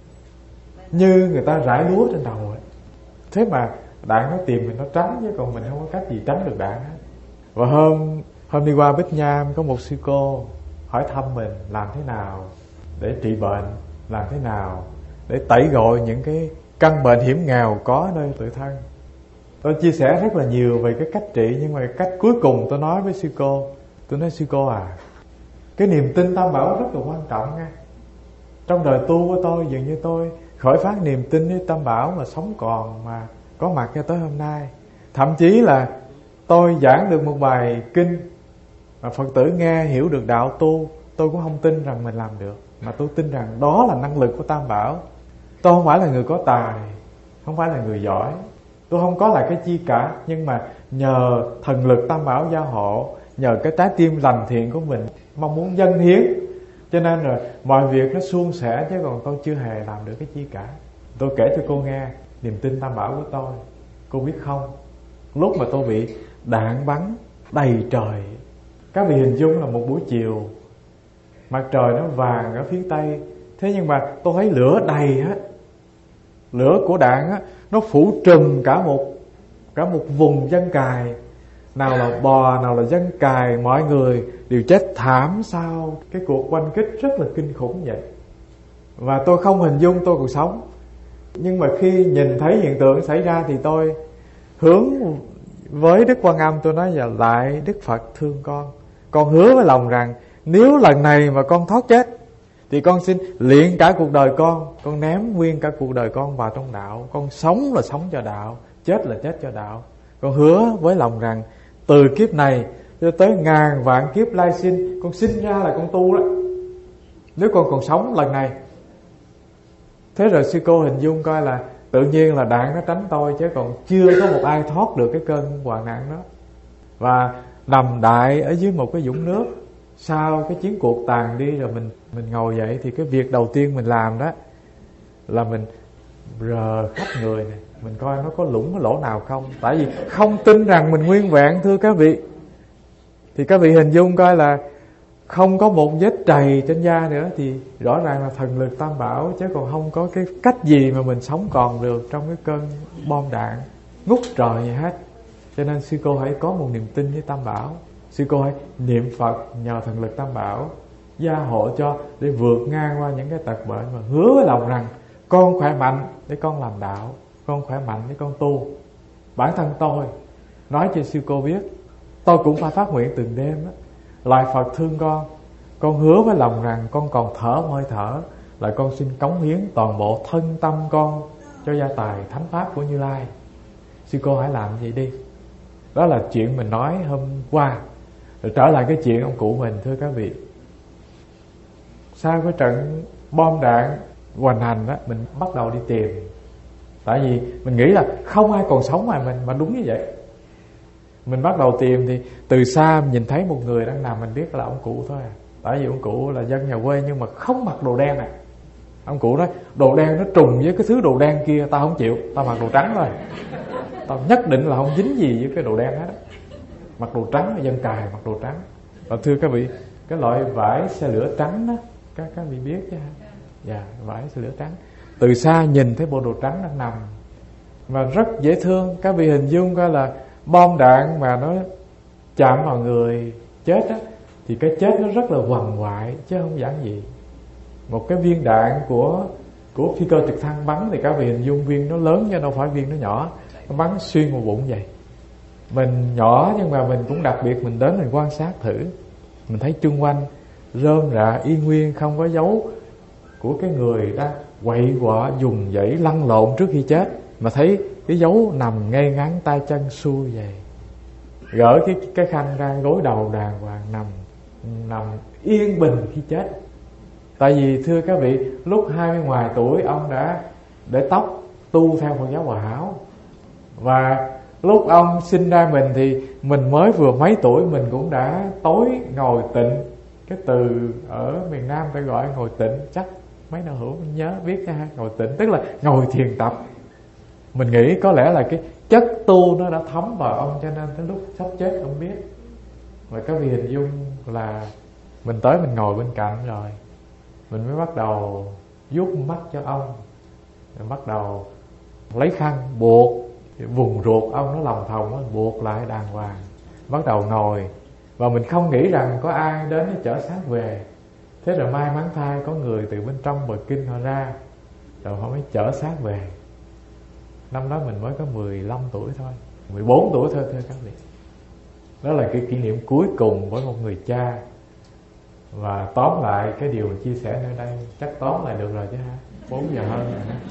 như người ta rải lúa trên đầu ấy. Thế mà đạn nó tìm mình nó tránh, chứ còn mình không có cách gì tránh được đạn hết. Và hôm hôm đi qua Bích Nham có một sư cô hỏi thăm mình làm thế nào để trị bệnh, làm thế nào để tẩy gội những cái căn bệnh hiểm nghèo có nơi tự thân. Tôi chia sẻ rất là nhiều về cái cách trị, nhưng mà cách cuối cùng tôi nói với sư cô, tôi nói sư cô à, cái niềm tin Tam Bảo rất là quan trọng nha. Trong đời tu của tôi dường như tôi khởi phát niềm tin với Tam Bảo mà sống còn, mà có mặt cho tới hôm nay. Thậm chí là tôi giảng được một bài kinh mà Phật tử nghe hiểu được đạo tu, tôi cũng không tin rằng mình làm được, mà tôi tin rằng đó là năng lực của Tam Bảo. Tôi không phải là người có tài, không phải là người giỏi, tôi không có là cái chi cả, nhưng mà nhờ thần lực Tam Bảo gia hộ, nhờ cái trái tim lành thiện của mình mong muốn dâng hiến, cho nên rồi mọi việc nó suôn sẻ, chứ còn tôi chưa hề làm được cái chi cả. Tôi kể cho cô nghe niềm tin Tam Bảo của tôi. Cô biết không, lúc mà tôi bị đạn bắn đầy trời, các vị hình dung là một buổi chiều, mặt trời nó vàng ở phía tây, thế nhưng mà tôi thấy lửa đầy hết. Lửa của đạn á, nó phủ trùm cả một cả một vùng dân cài. nào là bò, nào là dân cài, mọi người đều chết thảm sau cái cuộc oanh kích rất là kinh khủng vậy. Và tôi không hình dung tôi còn sống. Nhưng mà khi nhìn thấy hiện tượng xảy ra thì tôi hướng với Đức Quan Âm, tôi nói: "Dạ lại Đức Phật thương con. Con hứa với lòng rằng nếu lần này mà con thoát chết thì con xin luyện cả cuộc đời con, con ném nguyên cả cuộc đời con vào trong đạo. Con sống là sống cho đạo, chết là chết cho đạo. Con hứa với lòng rằng từ kiếp này cho tới ngàn vạn kiếp lai sinh, con sinh ra là con tu đó, nếu con còn sống lần này." Thế rồi sư cô hình dung coi là tự nhiên là đạn nó tránh tôi, chứ còn chưa có một ai thoát được cái cơn hoạn nạn đó. Và nằm đại ở dưới một cái vũng nước. Sau cái chiến cuộc tàn đi rồi mình mình ngồi dậy thì cái việc đầu tiên mình làm đó là mình rờ khắp người này, mình coi nó có lủng có lỗ nào không. Tại vì không tin rằng mình nguyên vẹn, thưa các vị. Thì các vị hình dung coi là không có một vết trầy trên da nữa thì rõ ràng là thần lực Tam Bảo, chứ còn không có cái cách gì mà mình sống còn được trong cái cơn bom đạn ngút trời gì hết. Cho nên sư cô hãy có một niềm tin với Tam Bảo. Sư cô hãy niệm Phật nhờ thần lực Tam Bảo gia hộ cho để vượt ngang qua những cái tật bệnh, và hứa với lòng rằng con khỏe mạnh để con làm đạo, con khỏe mạnh để con tu. Bản thân tôi nói cho sư cô biết, tôi cũng phải phát nguyện từng đêm đó, lại Phật thương con, con hứa với lòng rằng con còn thở một hơi thở là con xin cống hiến toàn bộ thân tâm con cho gia tài thánh pháp của Như Lai. Sư cô hãy làm gì đi. Đó là chuyện mình nói hôm qua. Rồi trở lại cái chuyện ông cụ mình, thưa các vị. Sau cái trận bom đạn hoành hành đó, mình bắt đầu đi tìm. Tại vì mình nghĩ là không ai còn sống ngoài mình, mà đúng như vậy. Mình bắt đầu tìm thì từ xa mình nhìn thấy một người đang nằm, mình biết là ông cụ thôi à. Tại vì ông cụ là dân nhà quê nhưng mà không mặc đồ đen này. Ông cụ nói đồ đen nó trùng với cái thứ đồ đen kia, tao không chịu, tao mặc đồ trắng thôi. Tao nhất định là không dính gì với cái đồ đen hết đó. Mặc đồ trắng là dân cài, mặc đồ trắng. Và thưa các vị, cái loại vải xe lửa trắng đó, các các vị biết chứ? Dạ, vải xe lửa trắng. Từ xa nhìn thấy bộ đồ trắng đang nằm mà rất dễ thương. Các vị hình dung coi là bom đạn mà nó chạm vào người chết á, thì cái chết nó rất là quằn quại chứ không giản dị. Một cái viên đạn của của phi cơ trực thăng bắn thì các vị hình dung viên nó lớn chứ đâu phải viên nó nhỏ. Nó bắn xuyên vào bụng vậy. Mình nhỏ nhưng mà mình cũng đặc biệt mình đến mình quan sát thử. Mình thấy chung quanh rơm rạ y nguyên, không có dấu của cái người đang quậy quọ dùng dãy lăn lộn trước khi chết, mà thấy cái dấu nằm ngay ngắn, tay chân xuôi vậy. Gỡ cái cái khăn ra, gối đầu đàng hoàng nằm nằm yên bình khi chết. Tại vì thưa các vị, lúc hai mươi ngoài tuổi ông đã để tóc tu theo Phật giáo Hòa Hảo. Và lúc ông sinh ra mình thì mình mới vừa mấy tuổi, mình cũng đã tối ngồi tịnh. Cái từ ở miền Nam ta gọi ngồi tịnh, chắc mấy đạo hữu mình nhớ biết ha. Ngồi tịnh tức là ngồi thiền tập. Mình nghĩ có lẽ là cái chất tu nó đã thấm vào ông, cho nên tới lúc sắp chết ông biết. Và các vị hình dung là mình tới mình ngồi bên cạnh rồi, mình mới bắt đầu vuốt mắt cho ông, rồi bắt đầu lấy khăn buộc vùng ruột ông, nó lòng thòng nó buộc lại đàng hoàng, bắt đầu ngồi. Và mình không nghĩ rằng có ai đến để chở xác về. Thế rồi may mắn thay có người từ bên trong bờ kinh họ ra, rồi họ mới chở xác về. Năm đó mình mới có mười lăm tuổi thôi, mười bốn tuổi thôi thưa các vị. Đó là cái kỷ niệm cuối cùng với một người cha. Và tóm lại cái điều chia sẻ nơi đây, chắc tóm lại được rồi chứ ha, bốn giờ hơn rồi đó.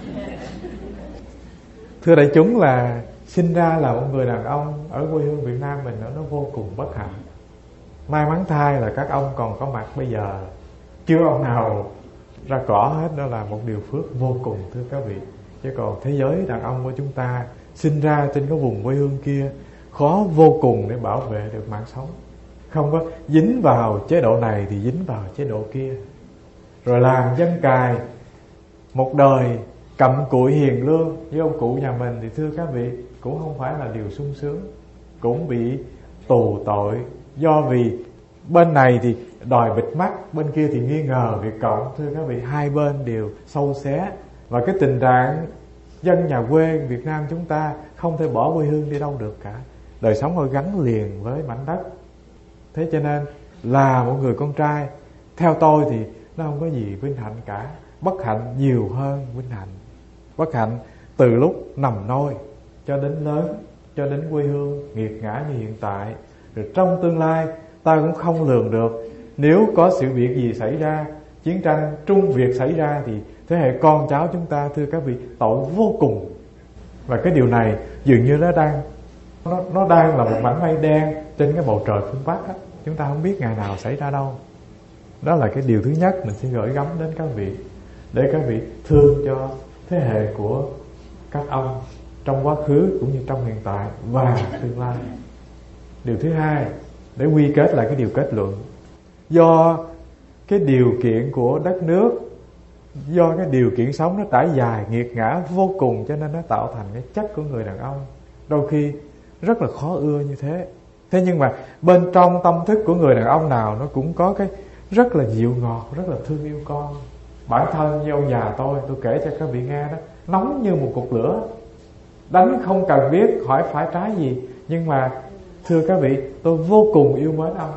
Thưa đại chúng, là sinh ra là một người đàn ông ở quê hương Việt Nam mình nó vô cùng bất hạnh. May mắn thay là các ông còn có mặt bây giờ, chưa ông nào ra cỏ hết, đó là một điều phước vô cùng thưa các vị. Chứ còn thế giới đàn ông của chúng ta sinh ra trên cái vùng quê hương kia khó vô cùng để bảo vệ được mạng sống. Không có dính vào chế độ này thì dính vào chế độ kia. Rồi làm dân cài một đời cặm cụi hiền lương với ông cụ nhà mình thì thưa các vị cũng không phải là điều sung sướng, cũng bị tù tội. Do vì bên này thì đòi bịt mắt, bên kia thì nghi ngờ Việt Cộng. Thưa các vị, hai bên đều sâu xé. Và cái tình trạng dân nhà quê Việt Nam chúng ta không thể bỏ quê hương đi đâu được cả. đời sống họ gắn liền với mảnh đất. Thế cho nên là một người con trai, theo tôi thì nó không có gì vinh hạnh cả. Bất hạnh nhiều hơn vinh hạnh. Bất hạnh từ lúc nằm nôi cho đến lớn, cho đến quê hương nghiệt ngã như hiện tại. Rồi trong tương lai ta cũng không lường được, nếu có sự việc gì xảy ra, chiến tranh Trung Việt xảy ra, thì thế hệ con cháu chúng ta, thưa các vị, tội vô cùng. Và cái điều này dường như nó đang Nó, nó đang là một mảnh mây đen trên cái bầu trời phương Bắc đó. Chúng ta không biết ngày nào xảy ra đâu. Đó là cái điều thứ nhất mình xin gửi gắm đến các vị, để các vị thương cho thế hệ của các ông trong quá khứ cũng như trong hiện tại và tương lai. Điều thứ hai, để quy kết lại cái điều kết luận, do cái điều kiện của đất nước, do cái điều kiện sống nó trải dài nghiệt ngã vô cùng, cho nên nó tạo thành cái chất của người đàn ông đôi khi rất là khó ưa như thế. Thế nhưng mà bên trong tâm thức của người đàn ông nào nó cũng có cái rất là dịu ngọt, rất là thương yêu con. Bản thân như ông già tôi, tôi kể cho các vị nghe đó, nóng như một cột lửa, đánh không cần biết hỏi phải trái gì, nhưng mà thưa các vị, tôi vô cùng yêu mến ông,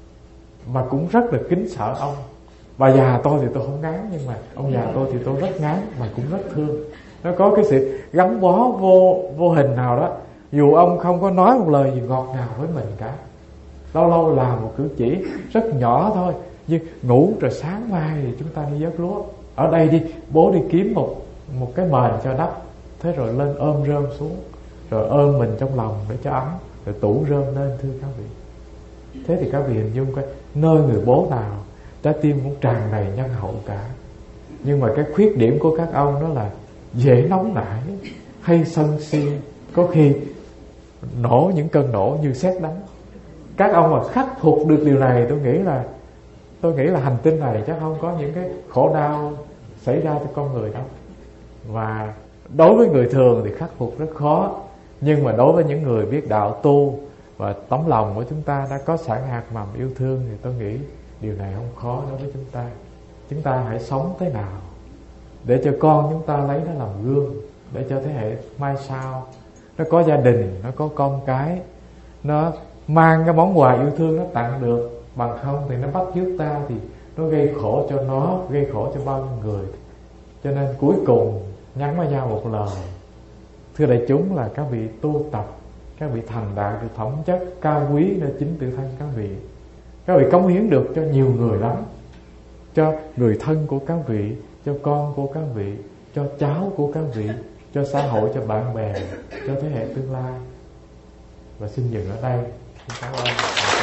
mà cũng rất là kính sợ ông. Bà già tôi thì tôi không ngán, nhưng mà ông già tôi thì tôi rất ngán mà cũng rất thương. Nó có cái sự gắn bó vô vô hình nào đó, dù ông không có nói một lời gì ngọt ngào với mình cả, lâu lâu làm một cử chỉ rất nhỏ thôi, như ngủ rồi sáng mai thì chúng ta đi vớt lúa, ở đây đi bố đi kiếm một một cái mền cho đắp, thế rồi lên ôm rơm xuống, rồi ôm mình trong lòng để cho ấm, rồi tủ rơm lên, thưa các vị. Thế thì các vị hình dung coi, nơi người bố nào trái tim cũng tràn đầy nhân hậu cả. Nhưng mà cái khuyết điểm của các ông đó là dễ nóng nảy, hay sân si, có khi nổ những cơn nổ như sét đánh. Các ông mà khắc phục được điều này, tôi nghĩ là tôi nghĩ là hành tinh này chắc không có những cái khổ đau xảy ra cho con người đâu. Và đối với người thường thì khắc phục rất khó, nhưng mà đối với những người biết đạo tu và tấm lòng của chúng ta đã có sẵn hạt mầm yêu thương, thì tôi nghĩ điều này không khó đối với chúng ta. Chúng ta hãy sống thế nào để cho con chúng ta lấy nó làm gương, để cho thế hệ mai sau nó có gia đình, nó có con cái, nó mang cái món quà yêu thương nó tặng được. Bằng không thì nó bắt chước ta thì nó gây khổ cho nó, gây khổ cho bao nhiêu người. Cho nên cuối cùng nhắn với nhau một lời, thưa đại chúng, là các vị tu tập, các vị thành đạt được phẩm chất cao quý để chính tự thân các vị. Các vị cống hiến được cho nhiều người lắm, cho người thân của các vị, cho con của các vị, cho cháu của các vị, cho xã hội, cho bạn bè, cho thế hệ tương lai. Và xin dừng ở đây. Xin cảm ơn.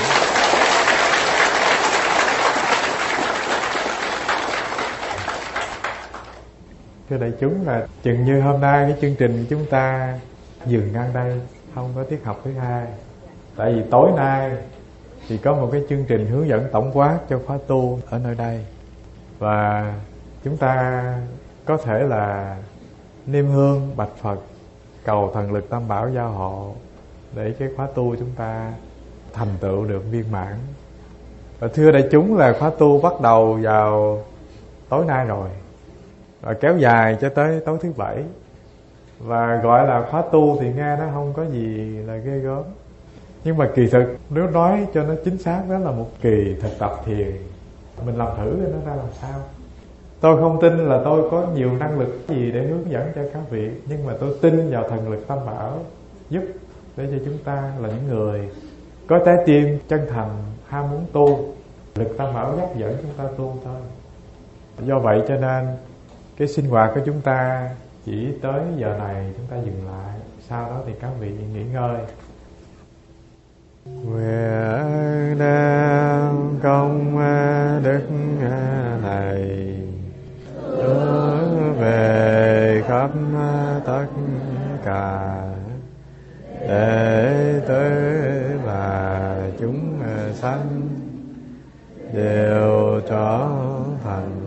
Thưa đại chúng, là chừng như hôm nay cái chương trình chúng ta dừng ngang đây, không có tiết học thứ hai. Tại vì tối nay thì có một cái chương trình hướng dẫn tổng quát cho khóa tu ở nơi đây, và chúng ta có thể là niêm hương bạch Phật, cầu thần lực Tam Bảo gia hộ để cái khóa tu chúng ta thành tựu được viên mãn. Và thưa đại chúng, là khóa tu bắt đầu vào tối nay rồi, và kéo dài cho tới tối thứ bảy. Và gọi là khóa tu thì nghe nó không có gì là ghê gớm, nhưng mà kỳ thực nếu nói cho nó chính xác, đó là một kỳ thực tập thiền. Mình làm thử nó ra làm sao. Tôi không tin là tôi có nhiều năng lực gì để hướng dẫn cho các vị, nhưng mà tôi tin vào thần lực Tam Bảo giúp để cho chúng ta là những người có trái tim chân thành, ham muốn tu. Lực Tam Bảo dắt dẫn chúng ta tu thôi. Do vậy cho nên cái sinh hoạt của chúng ta chỉ tới giờ này chúng ta dừng lại, sau đó thì các vị nghỉ ngơi. Nguyện đem công đức này đưa về khắp tất cả đệ tử và chúng sanh đều trở thành